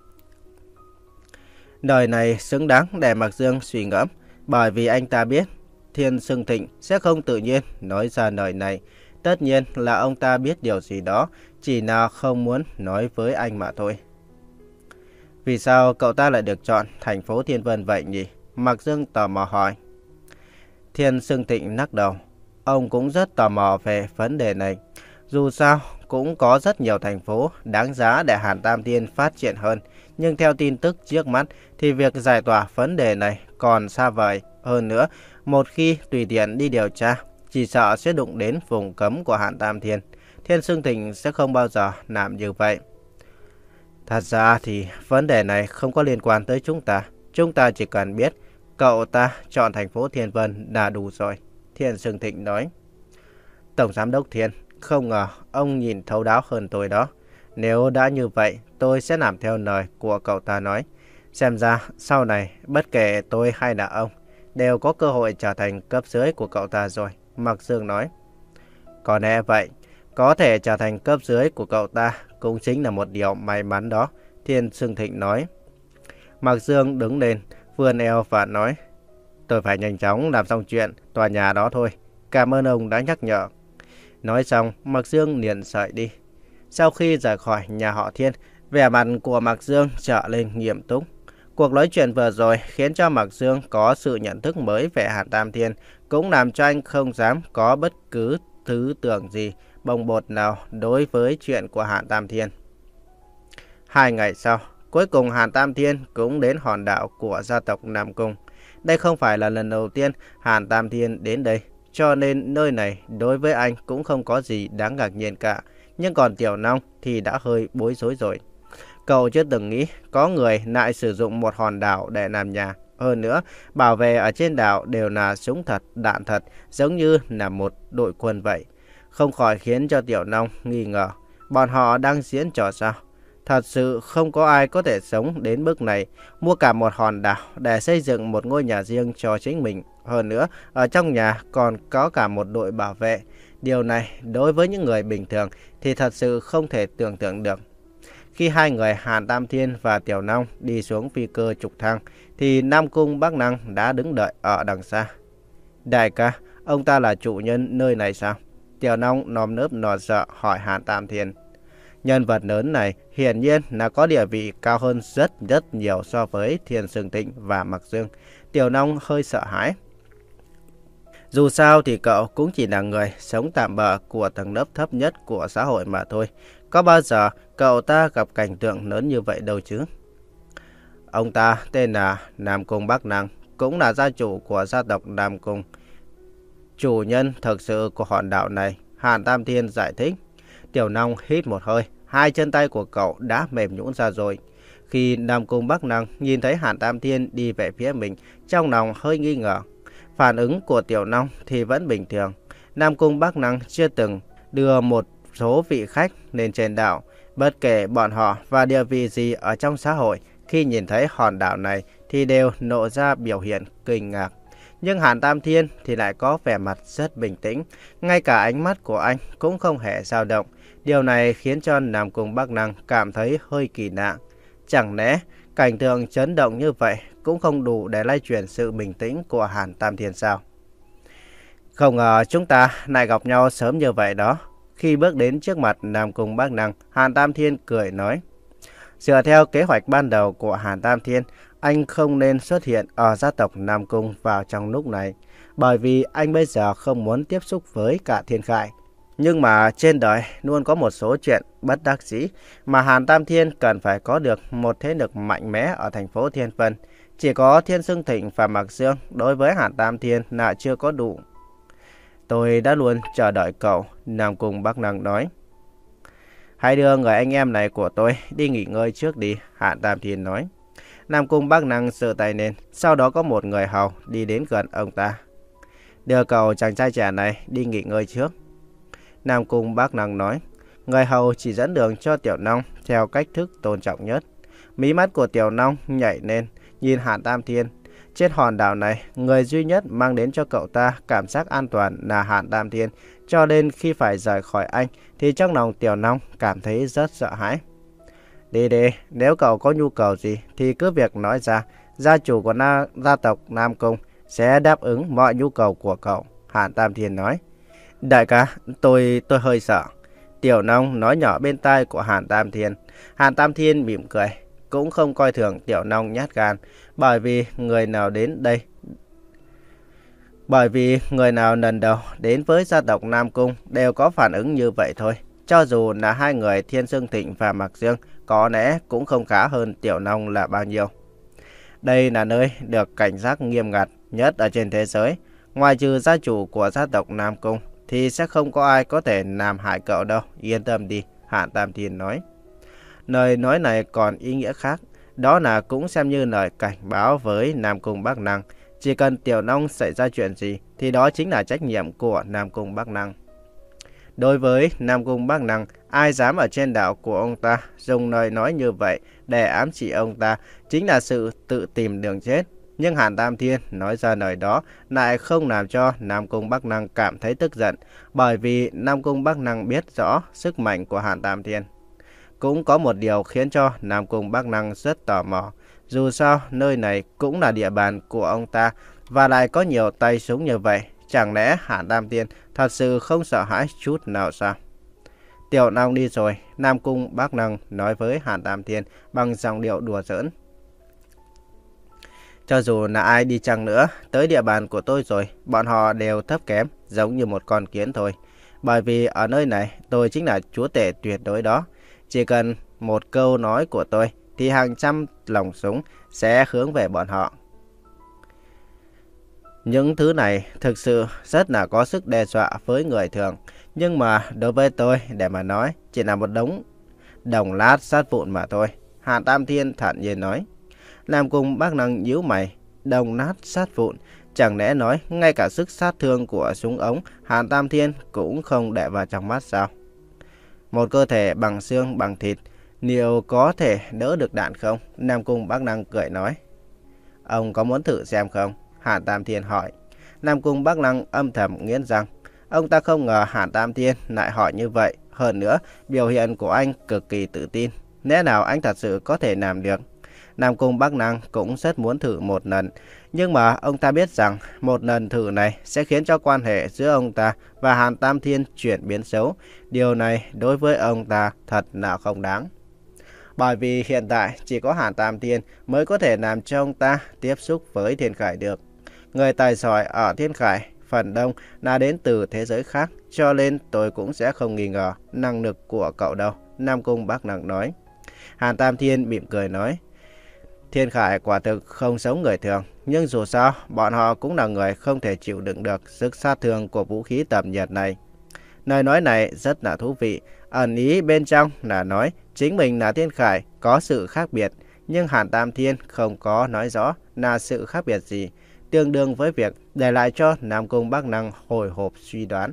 Đời này xứng đáng để Mạc Dương suy ngẫm, bởi vì anh ta biết Thiên Sương Thịnh sẽ không tự nhiên nói ra lời này. Tất nhiên là ông ta biết điều gì đó, chỉ là không muốn nói với anh mà thôi. Vì sao cậu ta lại được chọn thành phố Thiên Vân vậy nhỉ? Mạc Dương tò mò hỏi. Thiên Sương Thịnh lắc đầu. Ông cũng rất tò mò về vấn đề này. Dù sao cũng có rất nhiều thành phố đáng giá để Hàn Tam Thiên phát triển hơn. Nhưng theo tin tức trước mắt thì việc giải tỏa vấn đề này còn xa vời. Hơn nữa, một khi tùy tiện đi điều tra, chỉ sợ sẽ đụng đến vùng cấm của Hàn Tam Thiên. Thiên Sương Thịnh sẽ không bao giờ làm như vậy. Thật ra thì vấn đề này không có liên quan tới chúng ta. Chúng ta chỉ cần biết cậu ta chọn thành phố Thiên Vân là đủ rồi. Thiên Sương Thịnh nói. Tổng Giám đốc Thiên, không ngờ ông nhìn thấu đáo hơn tôi đó. Nếu đã như vậy, tôi sẽ làm theo lời của cậu ta nói. Xem ra sau này, bất kể tôi hay là ông, đều có cơ hội trở thành cấp dưới của cậu ta rồi. Mạc Dương nói. Có lẽ vậy, có thể trở thành cấp dưới của cậu ta cũng chính là một điều may mắn đó. Thiên Sương Thịnh nói. Mạc Dương đứng lên, vươn eo và nói. Tôi phải nhanh chóng làm xong chuyện tòa nhà đó thôi. Cảm ơn ông đã nhắc nhở. Nói xong, Mạc Dương liền sợi đi. Sau khi rời khỏi nhà họ Thiên, vẻ mặt của Mạc Dương trở lên nghiêm túc. Cuộc nói chuyện vừa rồi khiến cho Mạc Dương có sự nhận thức mới về Hàn Tam Thiên, cũng làm cho anh không dám có bất cứ thứ tưởng gì bồng bột nào đối với chuyện của Hàn Tam Thiên. Hai ngày sau, cuối cùng Hàn Tam Thiên cũng đến hòn đảo của gia tộc Nam Cung. Đây không phải là lần đầu tiên Hàn Tam Thiên đến đây, cho nên nơi này đối với anh cũng không có gì đáng ngạc nhiên cả. Nhưng còn Tiểu Long thì đã hơi bối rối rồi. Cậu chưa từng nghĩ có người lại sử dụng một hòn đảo để làm nhà. Hơn nữa, bảo vệ ở trên đảo đều là súng thật, đạn thật, giống như là một đội quân vậy. Không khỏi khiến cho Tiểu Long nghi ngờ, bọn họ đang diễn trò sao? Thật sự không có ai có thể sống đến bước này, mua cả một hòn đảo để xây dựng một ngôi nhà riêng cho chính mình. Hơn nữa, ở trong nhà còn có cả một đội bảo vệ. Điều này đối với những người bình thường thì thật sự không thể tưởng tượng được. Khi hai người Hàn Tam Thiên và Tiểu Long đi xuống phi cơ trực thăng, thì Nam Cung Bắc Năng đã đứng đợi ở đằng xa. Đại ca, ông ta là chủ nhân nơi này sao? Tiểu Long nòm nớp nò sợ hỏi Hàn Tam Thiên. Nhân vật lớn này hiển nhiên là có địa vị cao hơn rất rất nhiều so với Thiên Sương Thịnh và Mạc Dương. Tiểu Long hơi sợ hãi. Dù sao thì cậu cũng chỉ là người sống tạm bợ của tầng lớp thấp nhất của xã hội mà thôi. Có bao giờ cậu ta gặp cảnh tượng lớn như vậy đâu chứ? Ông ta tên là Nam Cung Bắc Năng, cũng là gia chủ của gia tộc Nam Cung. Chủ nhân thực sự của hòn đảo này, Hàn Tam Thiên giải thích. Tiểu Long hít một hơi, hai chân tay của cậu đã mềm nhũn ra rồi. Khi Nam Cung Bắc Năng nhìn thấy Hàn Tam Thiên đi về phía mình, trong lòng hơi nghi ngờ. Phản ứng của Tiểu Long thì vẫn bình thường. Nam Cung Bắc Năng chưa từng đưa một số vị khách lên trên đảo. Bất kể bọn họ và địa vị gì ở trong xã hội, khi nhìn thấy hòn đảo này thì đều nộ ra biểu hiện kinh ngạc. Nhưng Hàn Tam Thiên thì lại có vẻ mặt rất bình tĩnh. Ngay cả ánh mắt của anh cũng không hề dao động. Điều này khiến cho Nam Cung Bắc Năng cảm thấy hơi kỳ lạ. Chẳng lẽ cảnh tượng chấn động như vậy cũng không đủ để lay chuyển sự bình tĩnh của Hàn Tam Thiên sao? Không ngờ chúng ta lại gặp nhau sớm như vậy đó. Khi bước đến trước mặt Nam Cung Bắc Năng, Hàn Tam Thiên cười nói. Dựa theo kế hoạch ban đầu của Hàn Tam Thiên, anh không nên xuất hiện ở gia tộc Nam Cung vào trong lúc này. Bởi vì anh bây giờ không muốn tiếp xúc với cả Thiên Khải. Nhưng mà trên đời luôn có một số chuyện bất đắc dĩ mà Hàn Tam Thiên cần phải có được một thế lực mạnh mẽ ở thành phố Thiên Vân. Chỉ có Thiên Sương Thịnh và Mạc Dương đối với Hàn Tam Thiên là chưa có đủ. Tôi đã luôn chờ đợi cậu, Nam Cung Bắc Năng nói. Hãy đưa người anh em này của tôi đi nghỉ ngơi trước đi, Hàn Tam Thiên nói. Nam Cung Bắc Năng giơ tay lên, sau đó có một người hầu đi đến gần ông ta. Đưa cậu chàng trai trẻ này đi nghỉ ngơi trước. Nam Cung Bắc Năng nói. Người hầu chỉ dẫn đường cho Tiểu Long theo cách thức tôn trọng nhất. Mí mắt của Tiểu Long nhảy lên, nhìn Hàn Tam Thiên. Trên hòn đảo này, người duy nhất mang đến cho cậu ta cảm giác an toàn là Hàn Tam Thiên. Cho nên khi phải rời khỏi anh, thì trong lòng Tiểu Long cảm thấy rất sợ hãi. Đi đi, nếu cậu có nhu cầu gì thì cứ việc nói ra. Gia chủ của na, gia tộc Nam Cung sẽ đáp ứng mọi nhu cầu của cậu, Hàn Tam Thiên nói. Đại ca, tôi tôi hơi sợ. Tiểu Long nói nhỏ bên tai của Hàn Tam Thiên. Hàn Tam Thiên mỉm cười, cũng không coi thường Tiểu Long nhát gan. Bởi vì người nào đến đây Bởi vì người nào lần đầu đến với gia tộc Nam Cung đều có phản ứng như vậy thôi. Cho dù là hai người Thiên Sương Thịnh và Mạc Dương có lẽ cũng không khá hơn Tiểu Long là bao nhiêu. Đây là nơi được cảnh giác nghiêm ngặt nhất ở trên thế giới. Ngoài trừ gia chủ của gia tộc Nam Cung thì sẽ không có ai có thể làm hại cậu đâu. Yên tâm đi, Hàn Tam Thiên nói. Lời nói này còn ý nghĩa khác. Đó là cũng xem như lời cảnh báo với Nam Cung Bắc Năng. Chỉ cần Tiểu Long xảy ra chuyện gì thì đó chính là trách nhiệm của Nam Cung Bắc Năng. Đối với Nam Cung Bắc Năng, ai dám ở trên đảo của ông ta dùng lời nói như vậy để ám chỉ ông ta chính là sự tự tìm đường chết. Nhưng Hàn Tam Thiên nói ra lời đó lại không làm cho Nam Cung Bắc Năng cảm thấy tức giận, bởi vì Nam Cung Bắc Năng biết rõ sức mạnh của Hàn Tam Thiên. Cũng có một điều khiến cho Nam Cung Bắc Năng rất tò mò. Dù sao, nơi này cũng là địa bàn của ông ta và lại có nhiều tay súng như vậy. Chẳng lẽ Hàn Tam Thiên thật sự không sợ hãi chút nào sao? Tiểu Long đi rồi, Nam Cung Bắc Năng nói với Hàn Tam Thiên bằng giọng điệu đùa giỡn. Cho dù là ai đi chăng nữa, tới địa bàn của tôi rồi, bọn họ đều thấp kém, giống như một con kiến thôi. Bởi vì ở nơi này, tôi chính là chúa tể tuyệt đối đó. Chỉ cần một câu nói của tôi, thì hàng trăm lồng súng sẽ hướng về bọn họ. Những thứ này thực sự rất là có sức đe dọa với người thường. Nhưng mà đối với tôi, để mà nói, chỉ là một đống đồng lát sát vụn mà thôi. Hàn Tam Thiên thản nhiên nói. Nam Cung Bắc Năng nhíu mày, đồng nát sát vụn. Chẳng lẽ nói ngay cả sức sát thương của súng ống Hàn Tam Thiên cũng không để vào trong mắt sao? Một cơ thể bằng xương bằng thịt, liệu có thể đỡ được đạn không? Nam Cung Bắc Năng cười nói. Ông có muốn thử xem không? Hàn Tam Thiên hỏi. Nam Cung Bắc Năng âm thầm nghiến răng. Ông ta không ngờ Hàn Tam Thiên lại hỏi như vậy. Hơn nữa, biểu hiện của anh cực kỳ tự tin. Lẽ nào anh thật sự có thể làm được? Nam Cung Bắc Năng cũng rất muốn thử một lần. Nhưng mà ông ta biết rằng một lần thử này sẽ khiến cho quan hệ giữa ông ta và Hàn Tam Thiên chuyển biến xấu. Điều này đối với ông ta thật là không đáng. Bởi vì hiện tại chỉ có Hàn Tam Thiên mới có thể làm cho ông ta tiếp xúc với Thiên Khải được. Người tài giỏi ở Thiên Khải phần đông là đến từ thế giới khác, cho nên tôi cũng sẽ không nghi ngờ năng lực của cậu đâu, Nam Cung Bắc Năng nói. Hàn Tam Thiên mỉm cười nói. Thiên Khải quả thực không giống người thường, nhưng dù sao, bọn họ cũng là người không thể chịu đựng được sức sát thương của vũ khí tầm nhiệt này. Lời nói này rất là thú vị, ẩn ý bên trong là nói chính mình là Thiên Khải có sự khác biệt, nhưng Hàn Tam Thiên không có nói rõ là sự khác biệt gì, tương đương với việc để lại cho Nam Cung Bắc Năng hồi hộp suy đoán.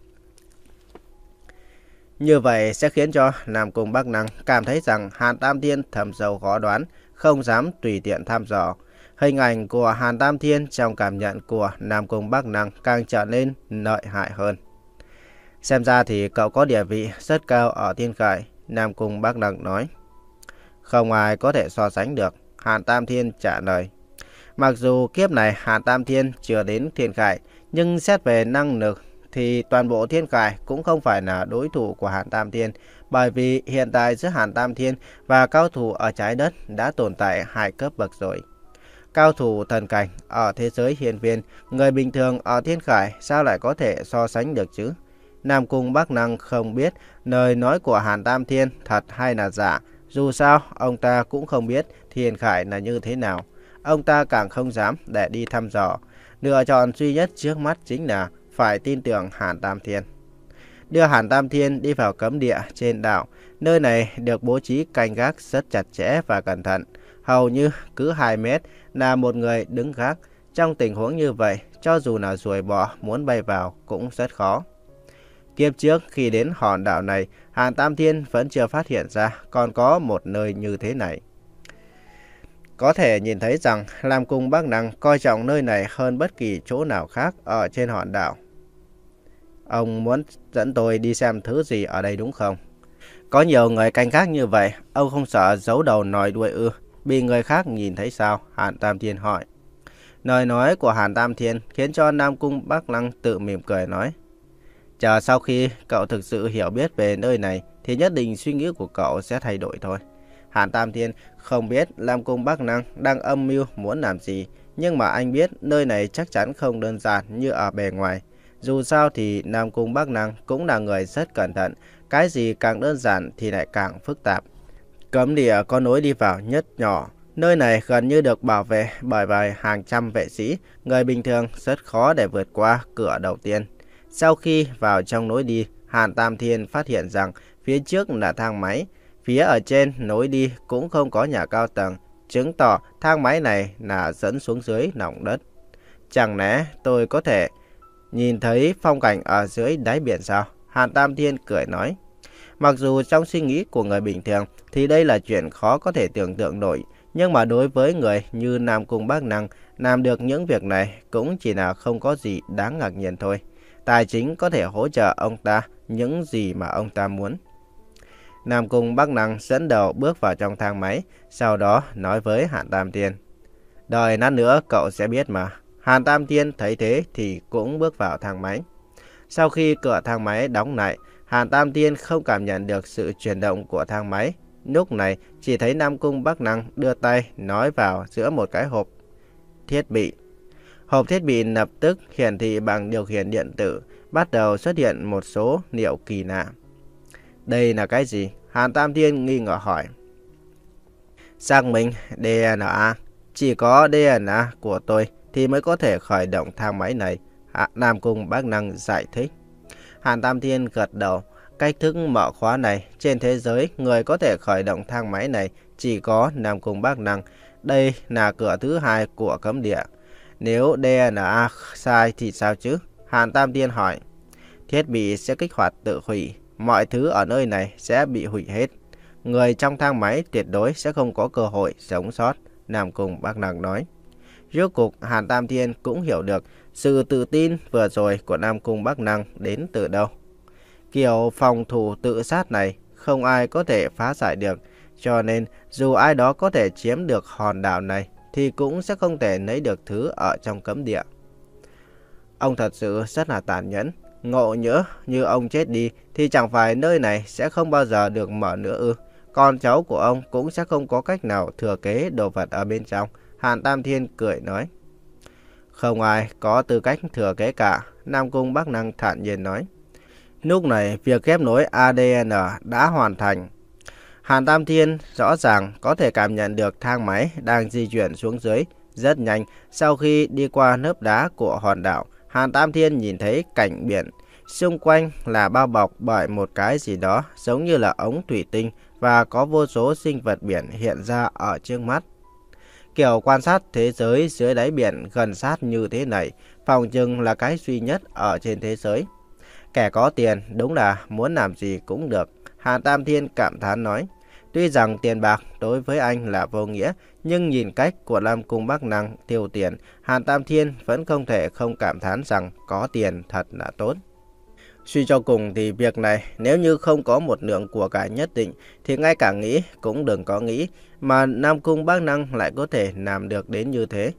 Như vậy sẽ khiến cho Nam Cung Bắc Năng cảm thấy rằng Hàn Tam Thiên thầm sâu khó đoán, không dám tùy tiện thăm dò. Hình ảnh của Hàn Tam Thiên trong cảm nhận của Nam Cung Bắc Năng càng trở nên lợi hại hơn. Xem ra thì cậu có địa vị rất cao ở Thiên Khải, Nam Cung Bắc Năng nói. Không ai có thể so sánh được, Hàn Tam Thiên trả lời. Mặc dù kiếp này Hàn Tam Thiên chưa đến Thiên Khải, nhưng xét về năng lực thì toàn bộ Thiên Khải cũng không phải là đối thủ của Hàn Tam Thiên, bởi vì hiện tại giữa Hàn Tam Thiên và cao thủ ở trái đất đã tồn tại hai cấp bậc rồi. Cao thủ thần cảnh ở thế giới hiên viên, người bình thường ở Thiên Khải sao lại có thể so sánh được chứ? Nam Cung Bắc Năng không biết lời nói của Hàn Tam Thiên thật hay là giả. Dù sao, ông ta cũng không biết Thiên Khải là như thế nào. Ông ta càng không dám để đi thăm dò. Lựa chọn duy nhất trước mắt chính là phải tin tưởng Hàn Tam Thiên. Đưa Hàn Tam Thiên đi vào cấm địa trên đảo. Nơi này được bố trí canh gác rất chặt chẽ và cẩn thận. Hầu như cứ hai mét là một người đứng gác. Trong tình huống như vậy, cho dù là ruồi bọ muốn bay vào cũng rất khó. Kiếp trước khi đến hòn đảo này, Hàn Tam Thiên vẫn chưa phát hiện ra còn có một nơi như thế này. Có thể nhìn thấy rằng Nam Cung Bắc Năng coi trọng nơi này hơn bất kỳ chỗ nào khác ở trên hòn đảo. Ông muốn dẫn tôi đi xem thứ gì ở đây đúng không? Có nhiều người canh gác như vậy, ông không sợ giấu đầu nòi đuôi ư? Bị người khác nhìn thấy sao? Hàn Tam Thiên hỏi. Lời nói của Hàn Tam Thiên khiến cho Nam Cung Bắc Năng tự mỉm cười nói. Chờ sau khi cậu thực sự hiểu biết về nơi này thì nhất định suy nghĩ của cậu sẽ thay đổi thôi. Hàn Tam Thiên không biết Nam Cung Bắc Năng đang âm mưu muốn làm gì, nhưng mà anh biết nơi này chắc chắn không đơn giản như ở bề ngoài. Dù sao thì Nam Cung Bắc Năng cũng là người rất cẩn thận, cái gì càng đơn giản thì lại càng phức tạp. Cấm địa có lối đi vào nhất nhỏ. Nơi này gần như được bảo vệ bởi vài hàng trăm vệ sĩ. Người bình thường rất khó để vượt qua cửa đầu tiên. Sau khi vào trong lối đi, Hàn Tam Thiên phát hiện rằng phía trước là thang máy. Phía ở trên lối đi cũng không có nhà cao tầng, chứng tỏ thang máy này là dẫn xuống dưới lòng đất. Chẳng lẽ tôi có thể nhìn thấy phong cảnh ở dưới đáy biển sao? Hàn Tam Thiên cười nói. Mặc dù trong suy nghĩ của người bình thường thì đây là chuyện khó có thể tưởng tượng nổi, nhưng mà đối với người như Nam Cung Bác Năng, làm được những việc này cũng chỉ là không có gì đáng ngạc nhiên thôi. Tài chính có thể hỗ trợ ông ta những gì mà ông ta muốn. Nam Cung Bác Năng dẫn đầu bước vào trong thang máy, sau đó nói với Hàn Tam Thiên. Đợi lát nữa cậu sẽ biết mà. Hàn Tam Thiên thấy thế thì cũng bước vào thang máy. Sau khi cửa thang máy đóng lại, Hàn Tam Thiên không cảm nhận được sự chuyển động của thang máy. Lúc này chỉ thấy Nam Cung Bác Năng đưa tay nói vào giữa một cái hộp thiết bị. Hộp thiết bị lập tức hiển thị bằng điều khiển điện tử, bắt đầu xuất hiện một số liệu kỳ lạ. Đây là cái gì? Hàn Tam Thiên nghi ngờ hỏi. Xác minh đê en a. Chỉ có đê en a của tôi thì mới có thể khởi động thang máy này. Nam Cung Bác Năng giải thích. Hàn Tam Thiên gật đầu. Cách thức mở khóa này, trên thế giới người có thể khởi động thang máy này chỉ có Nam Cung Bác Năng. Đây là cửa thứ hai của cấm địa. Nếu đê en a sai thì sao chứ? Hàn Tam Thiên hỏi. Thiết bị sẽ kích hoạt tự hủy. Mọi thứ ở nơi này sẽ bị hủy hết. Người trong thang máy tuyệt đối sẽ không có cơ hội sống sót, Nam Cung Bác Năng nói. Rốt cuộc Hàn Tam Thiên cũng hiểu được sự tự tin vừa rồi của Nam Cung Bác Năng đến từ đâu. Kiểu phòng thủ tự sát này không ai có thể phá giải được, cho nên dù ai đó có thể chiếm được hòn đảo này thì cũng sẽ không thể lấy được thứ ở trong cấm địa. Ông thật sự rất là tàn nhẫn. Ngộ nhỡ như ông chết đi thì chẳng phải nơi này sẽ không bao giờ được mở nữa ư? Con cháu của ông cũng sẽ không có cách nào thừa kế đồ vật ở bên trong. Hàn Tam Thiên cười nói. Không ai có tư cách thừa kế cả, Nam Cung Bác Năng thản nhiên nói. Lúc này việc ghép nối a đê en đã hoàn thành. Hàn Tam Thiên rõ ràng có thể cảm nhận được thang máy đang di chuyển xuống dưới rất nhanh. Sau khi đi qua lớp đá của hòn đảo, Hàn Tam Thiên nhìn thấy cảnh biển. Xung quanh là bao bọc bởi một cái gì đó giống như là ống thủy tinh và có vô số sinh vật biển hiện ra ở trước mắt. Kiểu quan sát thế giới dưới đáy biển gần sát như thế này, phòng chừng là cái duy nhất ở trên thế giới. Kẻ có tiền đúng là muốn làm gì cũng được, Hàn Tam Thiên cảm thán nói. Tuy rằng tiền bạc đối với anh là vô nghĩa, nhưng nhìn cách của Nam Cung Bác Năng tiêu tiền, Hàn Tam Thiên vẫn không thể không cảm thán rằng có tiền thật là tốt. Suy cho cùng thì việc này nếu như không có một lượng của cải nhất định thì ngay cả nghĩ cũng đừng có nghĩ, mà Nam Cung Bác Năng lại có thể làm được đến như thế.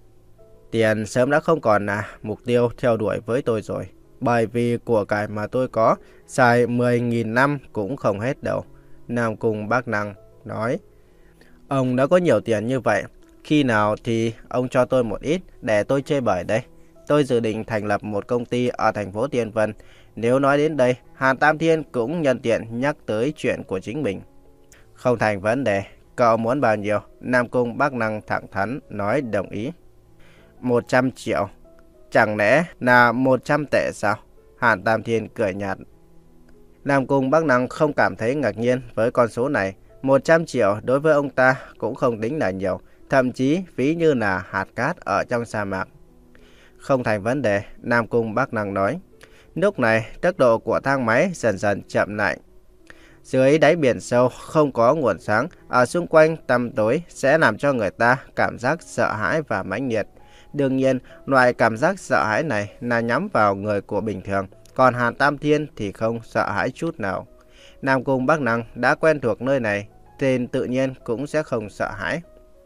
Tiền sớm đã không còn là mục tiêu theo đuổi với tôi rồi, bởi vì của cải mà tôi có xài mười nghìn năm cũng không hết đâu, Nam Cung Bác Năng nói. Ông đã có nhiều tiền như vậy, khi nào thì ông cho tôi một ít để tôi chơi bời đây. Tôi dự định thành lập một công ty ở thành phố Tiên Vân. Nếu nói đến đây, Hàn Tam Thiên cũng nhân tiện nhắc tới chuyện của chính mình. Không thành vấn đề, cậu muốn bao nhiêu? Nam Cung Bác Năng thẳng thắn nói đồng ý. một trăm triệu. Chẳng lẽ là một trăm tệ sao? Hàn Tam Thiên cười nhạt. Nam Cung Bác Năng không cảm thấy ngạc nhiên với con số này. một trăm triệu đối với ông ta cũng không tính là nhiều, thậm chí ví như là hạt cát ở trong sa mạc. Không thành vấn đề, Nam Cung Bác Năng nói. Lúc này, tốc độ của thang máy dần dần chậm lại. Dưới đáy biển sâu không có nguồn sáng, ở xung quanh tăm tối sẽ làm cho người ta cảm giác sợ hãi và mãnh liệt. Đương nhiên, loại cảm giác sợ hãi này là nhắm vào người của bình thường, còn Hàn Tam Thiên thì không sợ hãi chút nào. Nam Cung Bác Năng đã quen thuộc nơi này, nên tự nhiên cũng sẽ không sợ hãi.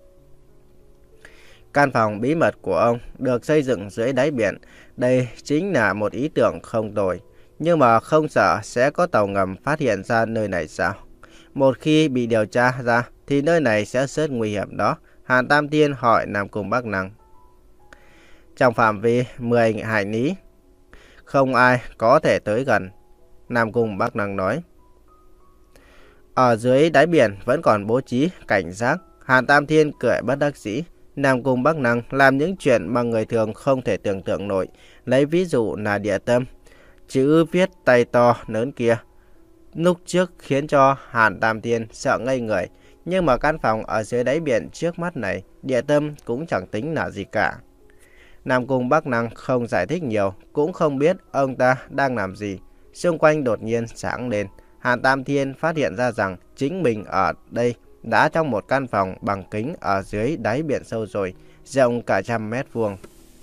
Căn phòng bí mật của ông được xây dựng dưới đáy biển. Đây chính là một ý tưởng không tồi. Nhưng mà không sợ sẽ có tàu ngầm phát hiện ra nơi này sao? Một khi bị điều tra ra thì nơi này sẽ rất nguy hiểm đó. Hàn Tam Thiên hỏi Nam Cung Bác Năng. Trong phạm vi mười hải lý, không ai có thể tới gần, Nam Cung Bác Năng nói. Ở dưới đáy biển vẫn còn bố trí cảnh giác. Hàn Tam Thiên cười bất đắc dĩ. Nam Cung Bắc Năng làm những chuyện mà người thường không thể tưởng tượng nổi. Lấy ví dụ là địa tâm. Chữ viết tay to lớn kia. Lúc trước khiến cho Hàn Tam Thiên sợ ngây người. Nhưng mà căn phòng ở dưới đáy biển trước mắt này, địa tâm cũng chẳng tính là gì cả. Nam Cung Bắc Năng không giải thích nhiều, cũng không biết ông ta đang làm gì. Xung quanh đột nhiên sáng lên. Hàn Tam Thiên phát hiện ra rằng chính mình ở đây đã trong một căn phòng bằng kính ở dưới đáy biển sâu rồi, rộng cả trăm mét vuông.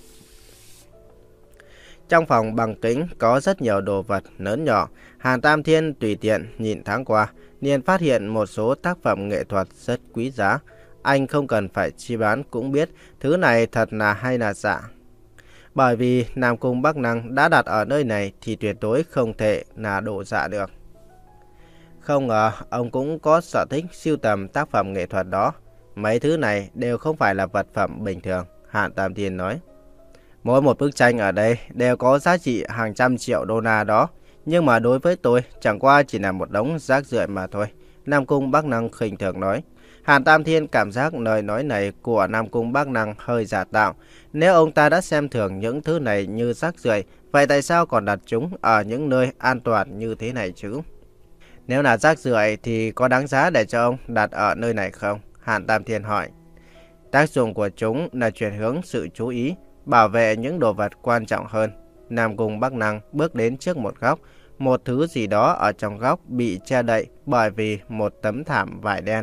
Trong phòng bằng kính có rất nhiều đồ vật lớn nhỏ. Hàn Tam Thiên tùy tiện nhìn thoáng qua, liền phát hiện một số tác phẩm nghệ thuật rất quý giá. Anh không cần phải chi bán cũng biết thứ này thật là hay là giả. Bởi vì Nam Cung Bắc Năng đã đặt ở nơi này thì tuyệt đối không thể là đổ giả được. Không ngờ ông cũng có sở thích sưu tầm tác phẩm nghệ thuật đó. Mấy thứ này đều không phải là vật phẩm bình thường, Hàn Tam Thiên nói. Mỗi một bức tranh ở đây đều có giá trị hàng trăm triệu đô la đó. Nhưng mà đối với tôi chẳng qua chỉ là một đống rác rưởi mà thôi, Nam Cung Bắc Năng khinh thường nói. Hàn Tam Thiên cảm giác lời nói này của Nam Cung Bắc Năng hơi giả tạo. Nếu ông ta đã xem thường những thứ này như rác rưởi, vậy tại sao còn đặt chúng ở những nơi an toàn như thế này chứ? Nếu là rác rưởi thì có đáng giá để cho ông đặt ở nơi này không? Hàn Tam Thiên hỏi. Tác dụng của chúng là chuyển hướng sự chú ý, bảo vệ những đồ vật quan trọng hơn. Nam Cung Bắc Năng bước đến trước một góc. Một thứ gì đó ở trong góc bị che đậy bởi vì một tấm thảm vải đen.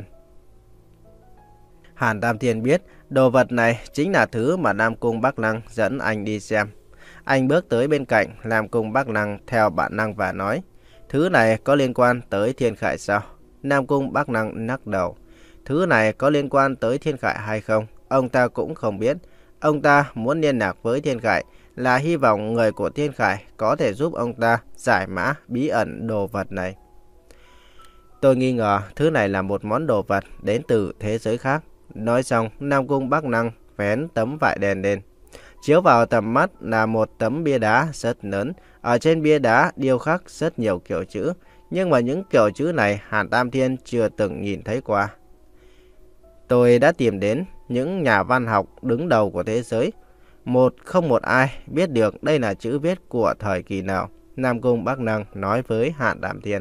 Hàn Tam Thiên biết đồ vật này chính là thứ mà Nam Cung Bắc Năng dẫn anh đi xem. Anh bước tới bên cạnh Nam Cung Bắc Năng theo bản năng và nói. Thứ này có liên quan tới Thiên Khải sao? Nam Cung Bắc Năng lắc đầu. Thứ này có liên quan tới Thiên Khải hay không? Ông ta cũng không biết. Ông ta muốn liên lạc với Thiên Khải là hy vọng người của Thiên Khải có thể giúp ông ta giải mã bí ẩn đồ vật này. Tôi nghi ngờ thứ này là một món đồ vật đến từ thế giới khác. Nói xong, Nam Cung Bắc Năng vén tấm vải đen lên. Chiếu vào tầm mắt là một tấm bia đá rất lớn. Ở trên bia đá điêu khắc rất nhiều kiểu chữ. Nhưng mà những kiểu chữ này Hàn Tam Thiên chưa từng nhìn thấy qua. Tôi đã tìm đến những nhà văn học đứng đầu của thế giới. Một không một ai biết được đây là chữ viết của thời kỳ nào. Nam Cung Bắc Năng nói với Hàn Tam Thiên.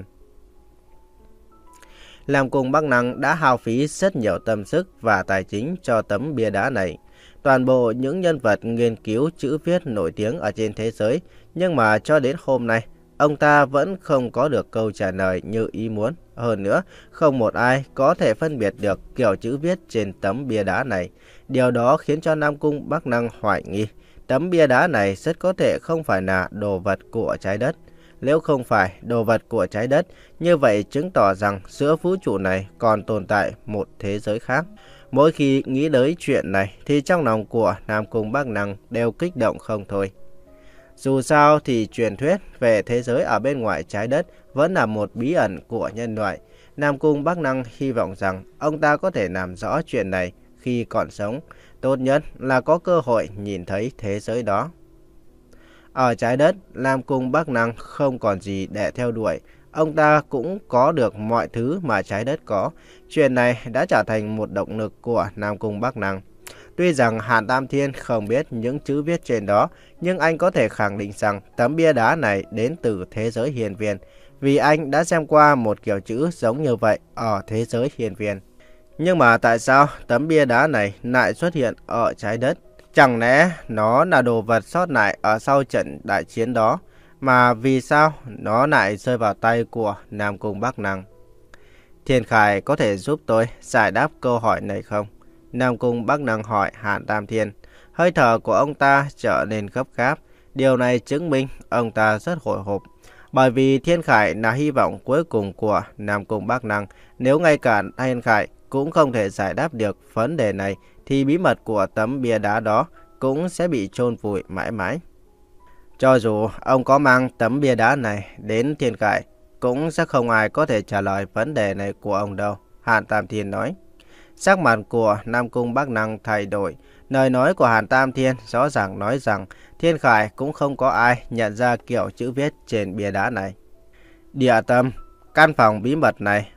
Nam Cung Bắc Năng đã hao phí rất nhiều tâm sức và tài chính cho tấm bia đá này. Toàn bộ những nhân vật nghiên cứu chữ viết nổi tiếng ở trên thế giới. Nhưng mà cho đến hôm nay, ông ta vẫn không có được câu trả lời như ý muốn. Hơn nữa, không một ai có thể phân biệt được kiểu chữ viết trên tấm bia đá này. Điều đó khiến cho Nam Cung Bắc Năng hoài nghi. Tấm bia đá này rất có thể không phải là đồ vật của trái đất. Nếu không phải đồ vật của trái đất, như vậy chứng tỏ rằng giữa vũ trụ này còn tồn tại một thế giới khác. Mỗi khi nghĩ tới chuyện này thì trong lòng của Nam Cung Bắc Năng đều kích động không thôi. Dù sao thì truyền thuyết về thế giới ở bên ngoài trái đất vẫn là một bí ẩn của nhân loại. Nam Cung Bắc Năng hy vọng rằng ông ta có thể làm rõ chuyện này khi còn sống. Tốt nhất là có cơ hội nhìn thấy thế giới đó. Ở trái đất, Nam Cung Bắc Năng không còn gì để theo đuổi. Ông ta cũng có được mọi thứ mà trái đất có. Chuyện này đã trở thành một động lực của Nam Cung Bắc Năng. Tuy rằng Hàn Tam Thiên không biết những chữ viết trên đó, nhưng anh có thể khẳng định rằng tấm bia đá này đến từ thế giới hiền viên. Vì anh đã xem qua một kiểu chữ giống như vậy ở thế giới hiền viên. Nhưng mà tại sao tấm bia đá này lại xuất hiện ở trái đất? Chẳng lẽ nó là đồ vật sót lại ở sau trận đại chiến đó? Mà vì sao nó lại rơi vào tay của Nam Cung Bắc Năng? Thiên Khải có thể giúp tôi giải đáp câu hỏi này không? Nam Cung Bắc Năng hỏi Hàn Tam Thiên. Hơi thở của ông ta trở nên gấp gáp. Điều này chứng minh ông ta rất hồi hộp. Bởi vì Thiên Khải là hy vọng cuối cùng của Nam Cung Bắc Năng. Nếu ngay cả Thiên Khải cũng không thể giải đáp được vấn đề này, thì bí mật của tấm bia đá đó cũng sẽ bị chôn vùi mãi mãi. Cho dù ông có mang tấm bia đá này đến Thiên Khải, cũng sẽ không ai có thể trả lời vấn đề này của ông đâu, Hàn Tam Thiên nói. Sắc mặt của Nam Cung Bắc Năng thay đổi. Lời nói của Hàn Tam Thiên rõ ràng nói rằng Thiên Khải cũng không có ai nhận ra kiểu chữ viết trên bia đá này. Địa tâm, căn phòng bí mật này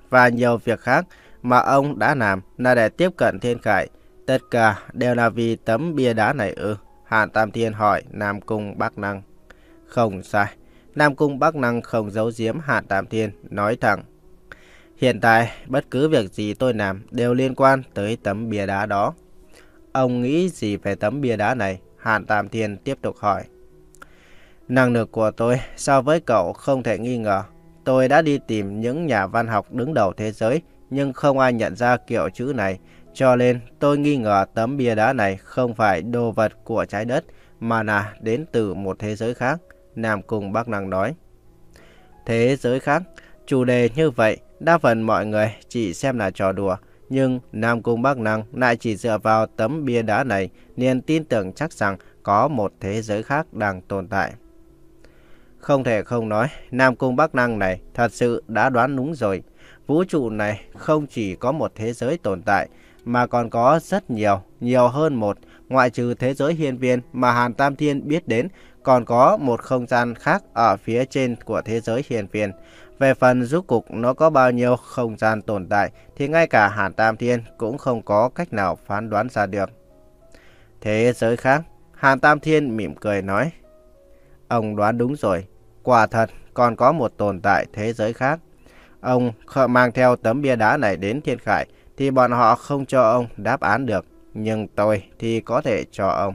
và nhiều việc khác mà ông đã làm là để tiếp cận Thiên Khải. Tất cả đều là vì tấm bia đá này ư? Hàn Tam Thiên hỏi Nam Cung Bắc Năng. Không sai. Nam Cung Bắc Năng không giấu giếm Hàn Tam Thiên, nói thẳng. Hiện tại, bất cứ việc gì tôi làm đều liên quan tới tấm bia đá đó. Ông nghĩ gì về tấm bia đá này? Hàn Tam Thiên tiếp tục hỏi. Năng lực của tôi so với cậu không thể nghi ngờ. Tôi đã đi tìm những nhà văn học đứng đầu thế giới, nhưng không ai nhận ra kiểu chữ này. Cho nên tôi nghi ngờ tấm bia đá này không phải đồ vật của trái đất, mà là đến từ một thế giới khác. Nam Cung Bắc Năng nói. Thế giới khác? Chủ đề như vậy, đa phần mọi người chỉ xem là trò đùa. Nhưng Nam Cung Bắc Năng lại chỉ dựa vào tấm bia đá này nên tin tưởng chắc rằng có một thế giới khác đang tồn tại. Không thể không nói, Nam Cung Bắc Năng này thật sự đã đoán đúng rồi. Vũ trụ này không chỉ có một thế giới tồn tại, mà còn có rất nhiều, nhiều hơn một. Ngoại trừ thế giới hiên viên mà Hàn Tam Thiên biết đến, còn có một không gian khác ở phía trên của thế giới hiên viên. Về phần rốt cục nó có bao nhiêu không gian tồn tại thì ngay cả Hàn Tam Thiên cũng không có cách nào phán đoán ra được. Thế giới khác? Hàn Tam Thiên mỉm cười nói. Ông đoán đúng rồi. Quả thật còn có một tồn tại thế giới khác. Ông mang theo tấm bia đá này đến Thiên Khải thì bọn họ không cho ông đáp án được. Nhưng tôi thì có thể cho ông.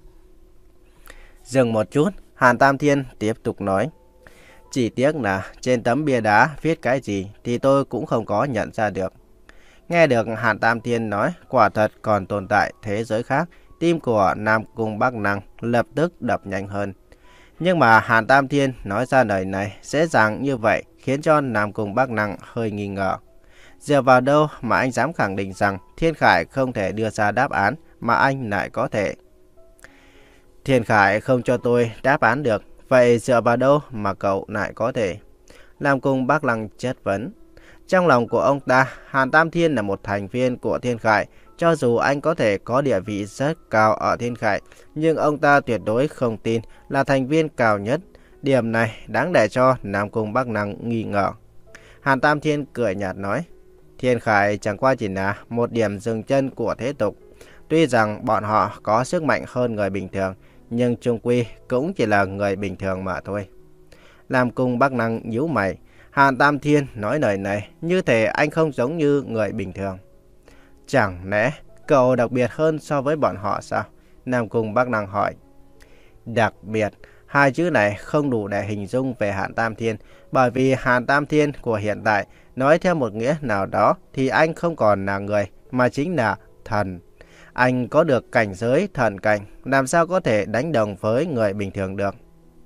Dừng một chút, Hàn Tam Thiên tiếp tục nói. Chỉ tiếc là trên tấm bia đá viết cái gì thì tôi cũng không có nhận ra được. Nghe được Hàn Tam Thiên nói quả thật còn tồn tại thế giới khác, tim của Nam Cung Bắc Năng lập tức đập nhanh hơn. Nhưng mà Hàn Tam Thiên nói ra lời này dễ dàng như vậy khiến cho Nam Cung Bắc Năng hơi nghi ngờ. Dựa vào đâu mà anh dám khẳng định rằng Thiên Khải không thể đưa ra đáp án mà anh lại có thể? Thiên Khải không cho tôi đáp án được, vậy dựa vào đâu mà cậu lại có thể? Nam Cung Bắc Năng chất vấn. Trong lòng của ông ta, Hàn Tam Thiên là một thành viên của Thiên Khải. Cho dù anh có thể có địa vị rất cao ở Thiên Khải, nhưng ông ta tuyệt đối không tin là thành viên cao nhất. Điểm này đáng để cho Nam Cung Bắc Năng nghi ngờ. Hàn Tam Thiên cười nhạt nói. Thiên Khải chẳng qua chỉ là một điểm dừng chân của thế tục. Tuy rằng bọn họ có sức mạnh hơn người bình thường, nhưng chung quy cũng chỉ là người bình thường mà thôi. Nam Cung Bắc Năng nhíu mày. Hàn Tam Thiên nói lời này như thể anh không giống như người bình thường. Chẳng lẽ cậu đặc biệt hơn so với bọn họ sao? Nam Cung Bắc Năng hỏi. Đặc biệt, hai chữ này không đủ để hình dung về Hàn Tam Thiên, bởi vì Hàn Tam Thiên của hiện tại nói theo một nghĩa nào đó thì anh không còn là người mà chính là thần. Anh có được cảnh giới thần cảnh, làm sao có thể đánh đồng với người bình thường được?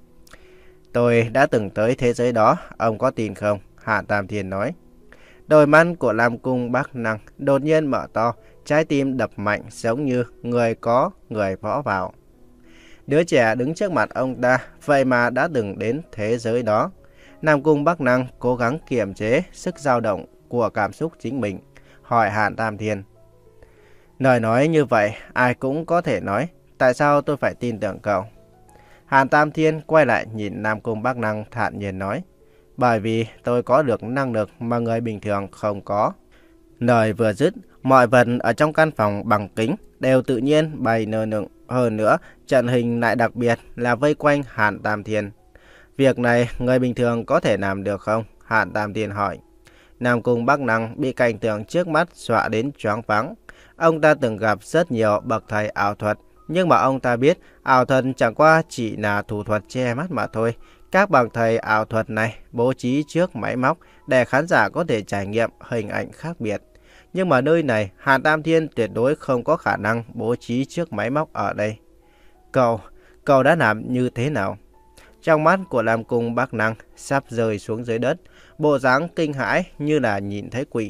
Tôi đã từng tới thế giới đó, ông có tin không? Hàn Tam Thiên nói. Đôi mắt của Nam Cung Bắc Năng đột nhiên mở to, trái tim đập mạnh giống như người có người võ vào. Đứa trẻ đứng trước mặt ông ta, vậy mà đã từng đến thế giới đó. Nam Cung Bắc Năng cố gắng kiềm chế sức dao động của cảm xúc chính mình, hỏi Hàn Tam Thiên. Lời nói như vậy, ai cũng có thể nói, tại sao tôi phải tin tưởng cậu? Hàn Tam Thiên quay lại nhìn Nam Cung Bắc Năng thản nhiên nói. Bởi vì tôi có được năng lực mà người bình thường không có. Lời vừa dứt, mọi vật ở trong căn phòng bằng kính đều tự nhiên bay nơ nựng. Hơn nữa, trận hình lại đặc biệt là vây quanh Hàn Tam Thiên. Việc này người bình thường có thể làm được không? Hàn Tam Thiên hỏi. Nam Cung Bắc Năng bị cảnh tượng trước mắt dọa đến choáng váng. Ông ta từng gặp rất nhiều bậc thầy ảo thuật, nhưng mà ông ta biết ảo thuật chẳng qua chỉ là thủ thuật che mắt mà thôi. Các bậc thầy ảo thuật này bố trí trước máy móc để khán giả có thể trải nghiệm hình ảnh khác biệt. Nhưng mà nơi này, Hàn Tam Thiên tuyệt đối không có khả năng bố trí trước máy móc ở đây. Cậu, cậu đã làm như thế nào? Trong mắt của Nam Cung Bắc Năng sắp rơi xuống dưới đất, bộ dáng kinh hãi như là nhìn thấy quỷ.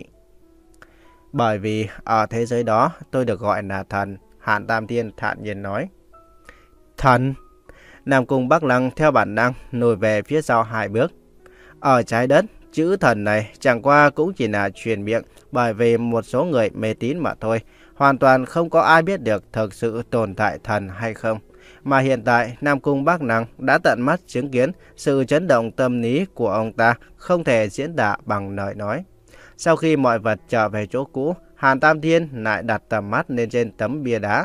Bởi vì ở thế giới đó tôi được gọi là thần, Hàn Tam Thiên thản nhiên nói. Thần? Nam Cung Bắc Năng theo bản năng lùi về phía sau hai bước. Ở trái đất, chữ thần này chẳng qua cũng chỉ là truyền miệng bởi vì một số người mê tín mà thôi. Hoàn toàn không có ai biết được thực sự tồn tại thần hay không. Mà hiện tại Nam Cung Bắc Năng đã tận mắt chứng kiến sự chấn động tâm lý của ông ta không thể diễn tả bằng lời nói. Sau khi mọi vật trở về chỗ cũ, Hàn Tam Thiên lại đặt tầm mắt lên trên tấm bia đá.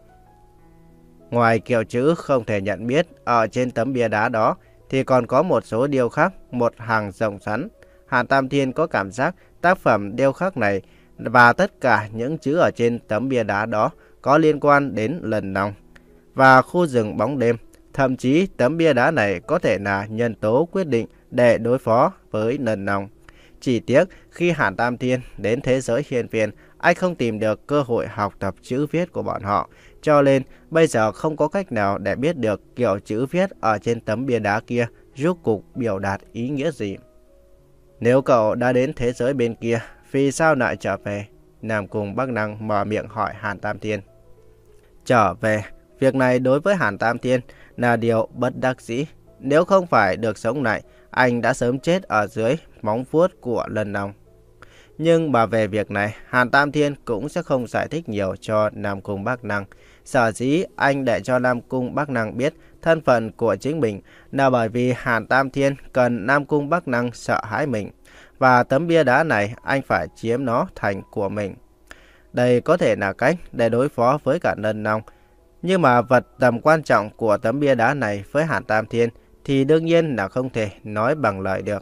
Ngoài kiểu chữ không thể nhận biết ở trên tấm bia đá đó, thì còn có một số điêu khắc, một hàng rồng rắn. Hàn Tam Thiên có cảm giác tác phẩm điêu khắc này và tất cả những chữ ở trên tấm bia đá đó có liên quan đến Lần Nòng và khu rừng bóng đêm. Thậm chí tấm bia đá này có thể là nhân tố quyết định để đối phó với Lần Nòng. Chỉ tiếc khi Hàn Tam Thiên đến thế giới hiên viên, anh không tìm được cơ hội học tập chữ viết của bọn họ, cho nên bây giờ không có cách nào để biết được kiểu chữ viết ở trên tấm bia đá kia rốt cuộc biểu đạt ý nghĩa gì. Nếu cậu đã đến thế giới bên kia, vì sao lại trở về? Nam Cung Bắc Năng mở miệng hỏi Hàn Tam Thiên. Trở về, việc này đối với Hàn Tam Thiên là điều bất đắc dĩ. Nếu không phải được sống lại, anh đã sớm chết ở dưới móng vuốt của Lần Nòng. Nhưng mà về việc này, Hàn Tam Thiên cũng sẽ không giải thích nhiều cho Nam Cung Bắc Năng. Sở dĩ anh để cho Nam Cung Bắc Năng biết thân phận của chính mình là bởi vì Hàn Tam Thiên cần Nam Cung Bắc Năng sợ hãi mình. Và tấm bia đá này anh phải chiếm nó thành của mình. Đây có thể là cách để đối phó với cả Lần Nòng. Nhưng mà vật tầm quan trọng của tấm bia đá này với Hàn Tam Thiên thì đương nhiên là không thể nói bằng lời được.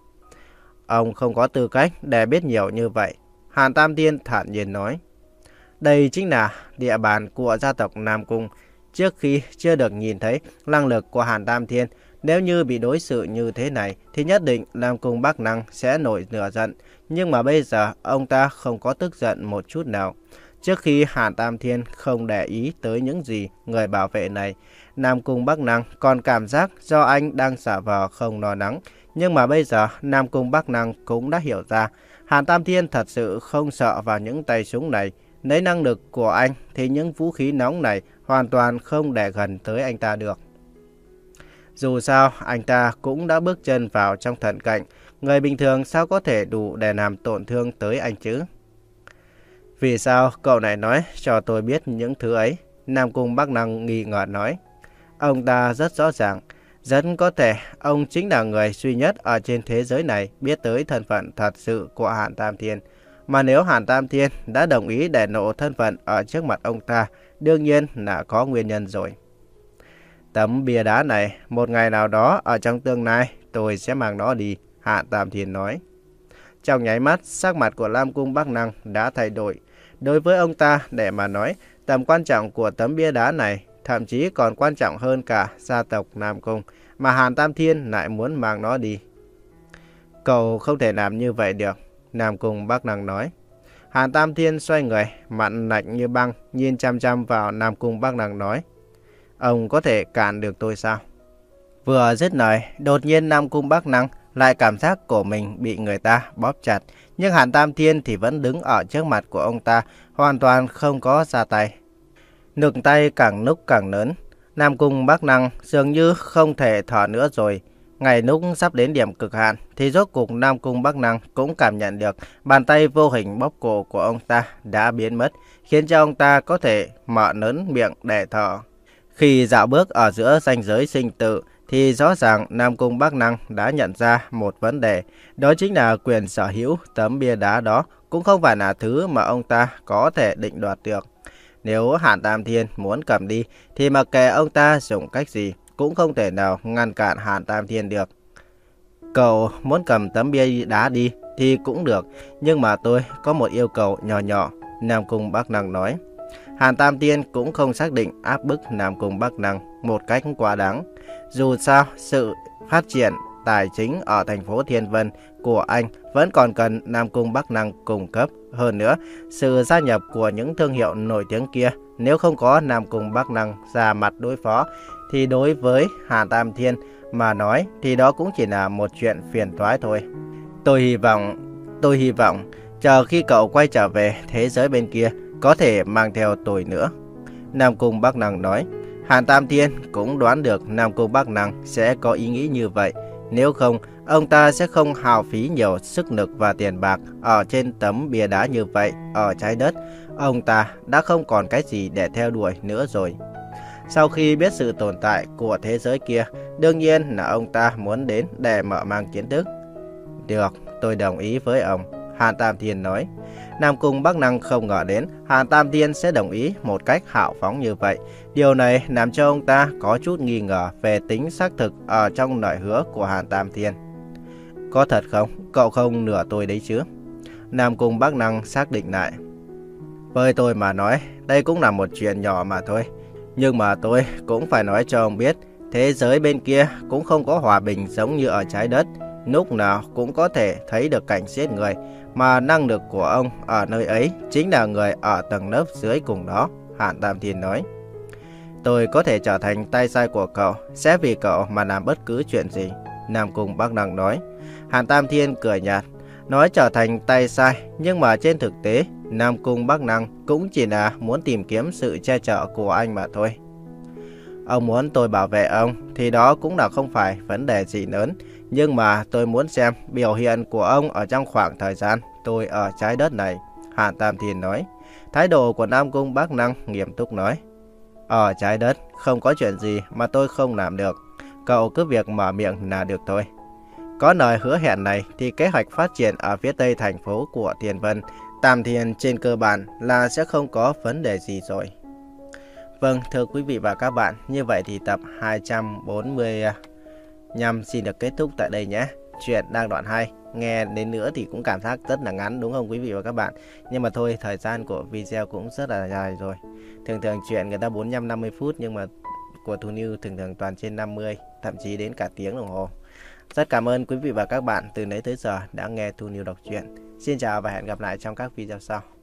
Ông không có tư cách để biết nhiều như vậy, Hàn Tam Thiên thản nhiên nói. Đây chính là địa bàn của gia tộc Nam Cung. Trước khi chưa được nhìn thấy năng lực của Hàn Tam Thiên, nếu như bị đối xử như thế này thì nhất định Nam Cung Bắc Năng sẽ nổi lửa giận. Nhưng mà bây giờ ông ta không có tức giận một chút nào. Trước khi Hàn Tam Thiên không để ý tới những gì người bảo vệ này, Nam Cung Bắc Năng còn cảm giác do anh đang giả vờ không lo lắng. Nhưng mà bây giờ Nam Cung Bắc Năng cũng đã hiểu ra Hàn Tam Thiên thật sự không sợ vào những tay súng này. Lấy năng lực của anh thì những vũ khí nóng này hoàn toàn không để gần tới anh ta được. Dù sao anh ta cũng đã bước chân vào trong thần cảnh. Người bình thường sao có thể đủ để làm tổn thương tới anh chứ? Vì sao cậu này nói cho tôi biết những thứ ấy? Nam Cung Bắc Năng nghi ngờ nói. Ông ta rất rõ ràng. Rất có thể ông chính là người duy nhất ở trên thế giới này biết tới thân phận thật sự của Hàn Tam Thiên. Mà nếu Hàn Tam Thiên đã đồng ý để lộ thân phận ở trước mặt ông ta, đương nhiên là có nguyên nhân rồi. Tấm bia đá này, một ngày nào đó ở trong tương lai, tôi sẽ mang nó đi, Hàn Tam Thiên nói. Trong nháy mắt, sắc mặt của Nam Cung Bắc Năng đã thay đổi. Đối với ông ta, để mà nói, tầm quan trọng của tấm bia đá này thậm chí còn quan trọng hơn cả gia tộc Nam Cung, mà Hàn Tam Thiên lại muốn mang nó đi. Cậu không thể làm như vậy được, Nam Cung Bắc Năng nói. Hàn Tam Thiên xoay người, mặt lạnh như băng, nhìn chăm chăm vào Nam Cung Bắc Năng nói. Ông có thể cản được tôi sao? Vừa dứt lời, đột nhiên Nam Cung Bắc Năng lại cảm giác cổ mình bị người ta bóp chặt. Nhưng Hàn Tam Thiên thì vẫn đứng ở trước mặt của ông ta, hoàn toàn không có ra tay. Lực tay càng lúc càng lớn. Nam Cung Bắc Năng dường như không thể thở nữa rồi. Ngày lúc sắp đến điểm cực hạn thì rốt cuộc Nam Cung Bắc Năng cũng cảm nhận được bàn tay vô hình bóp cổ của ông ta đã biến mất, khiến cho ông ta có thể mở lớn miệng để thở. Khi dạo bước ở giữa ranh giới sinh tử thì rõ ràng Nam Cung Bắc Năng đã nhận ra một vấn đề, đó chính là quyền sở hữu tấm bia đá đó cũng không phải là thứ mà ông ta có thể định đoạt được. Nếu Hàn Tam Thiên muốn cầm đi thì mặc kệ ông ta dùng cách gì cũng không thể nào ngăn cản Hàn Tam Thiên được. Cậu muốn cầm tấm bia đá đi thì cũng được, nhưng mà tôi có một yêu cầu nhỏ nhỏ, Nam Cung Bắc Năng nói. Hàn Tam Thiên cũng không xác định áp bức Nam Cung Bắc Năng một cách quá đáng. Dù sao, sự phát triển tài chính ở thành phố Thiên Vân của anh vẫn còn cần Nam Cung Bắc Năng cung cấp. Hơn nữa, sự gia nhập của những thương hiệu nổi tiếng kia, nếu không có Nam Cung Bắc Năng ra mặt đối phó, thì đối với Hàn Tam Thiên mà nói thì đó cũng chỉ là một chuyện phiền toái thôi. Tôi hy vọng, tôi hy vọng, chờ khi cậu quay trở về thế giới bên kia, có thể mang theo tôi nữa. Nam Cung Bắc Năng nói. Hàn Tam Thiên cũng đoán được Nam Cung Bắc Năng sẽ có ý nghĩ như vậy. Nếu không, ông ta sẽ không hao phí nhiều sức lực và tiền bạc ở trên tấm bia đá như vậy ở trái đất. Ông ta đã không còn cái gì để theo đuổi nữa rồi. Sau khi biết sự tồn tại của thế giới kia, đương nhiên là ông ta muốn đến để mở mang kiến thức. Được, tôi đồng ý với ông, Hàn Tam Thiên nói. Nam Cung Bắc Năng không ngờ đến Hàn Tam Thiên sẽ đồng ý một cách hào phóng như vậy. Điều này làm cho ông ta có chút nghi ngờ về tính xác thực ở trong lời hứa của Hàn Tam Thiên. Có thật không? Cậu không lừa tôi đấy chứ? Nam Cung Bắc Năng xác định lại. Với tôi mà nói, đây cũng là một chuyện nhỏ mà thôi. Nhưng mà tôi cũng phải nói cho ông biết, thế giới bên kia cũng không có hòa bình giống như ở trái đất. Lúc nào cũng có thể thấy được cảnh giết người, mà năng lực của ông ở nơi ấy chính là người ở tầng lớp dưới cùng đó, Hàn Tam Thiên nói. Tôi có thể trở thành tay sai của cậu, sẽ vì cậu mà làm bất cứ chuyện gì, Nam Cung Bắc Năng nói. Hàn Tam Thiên cười nhạt, nói trở thành tay sai, nhưng mà trên thực tế, Nam Cung Bắc Năng cũng chỉ là muốn tìm kiếm sự che chở của anh mà thôi. Ông muốn tôi bảo vệ ông thì đó cũng là không phải vấn đề gì lớn. Nhưng mà tôi muốn xem biểu hiện của ông ở trong khoảng thời gian tôi ở trái đất này, Hàn Tam Thiên nói. Thái độ của Nam Cung Bắc Năng nghiêm túc nói. Ở trái đất không có chuyện gì mà tôi không làm được. Cậu cứ việc mở miệng là được thôi. Có lời hứa hẹn này thì kế hoạch phát triển ở phía tây thành phố của Thiên Vân, Tam Thiên trên cơ bản là sẽ không có vấn đề gì rồi. Vâng, thưa quý vị và các bạn, như vậy thì tập hai trăm bốn mươi lăm xin được kết thúc tại đây nhé. Chuyện đang đoạn hai, nghe đến nữa thì cũng cảm giác rất là ngắn đúng không quý vị và các bạn? Nhưng mà thôi, thời gian của video cũng rất là dài rồi. Thường thường chuyện người ta bốn mươi lăm năm mươi phút, nhưng mà của Thu New thường thường toàn trên năm mươi, thậm chí đến cả tiếng đồng hồ. Rất cảm ơn quý vị và các bạn từ nãy tới giờ đã nghe Thu New đọc truyện. Xin chào và hẹn gặp lại trong các video sau.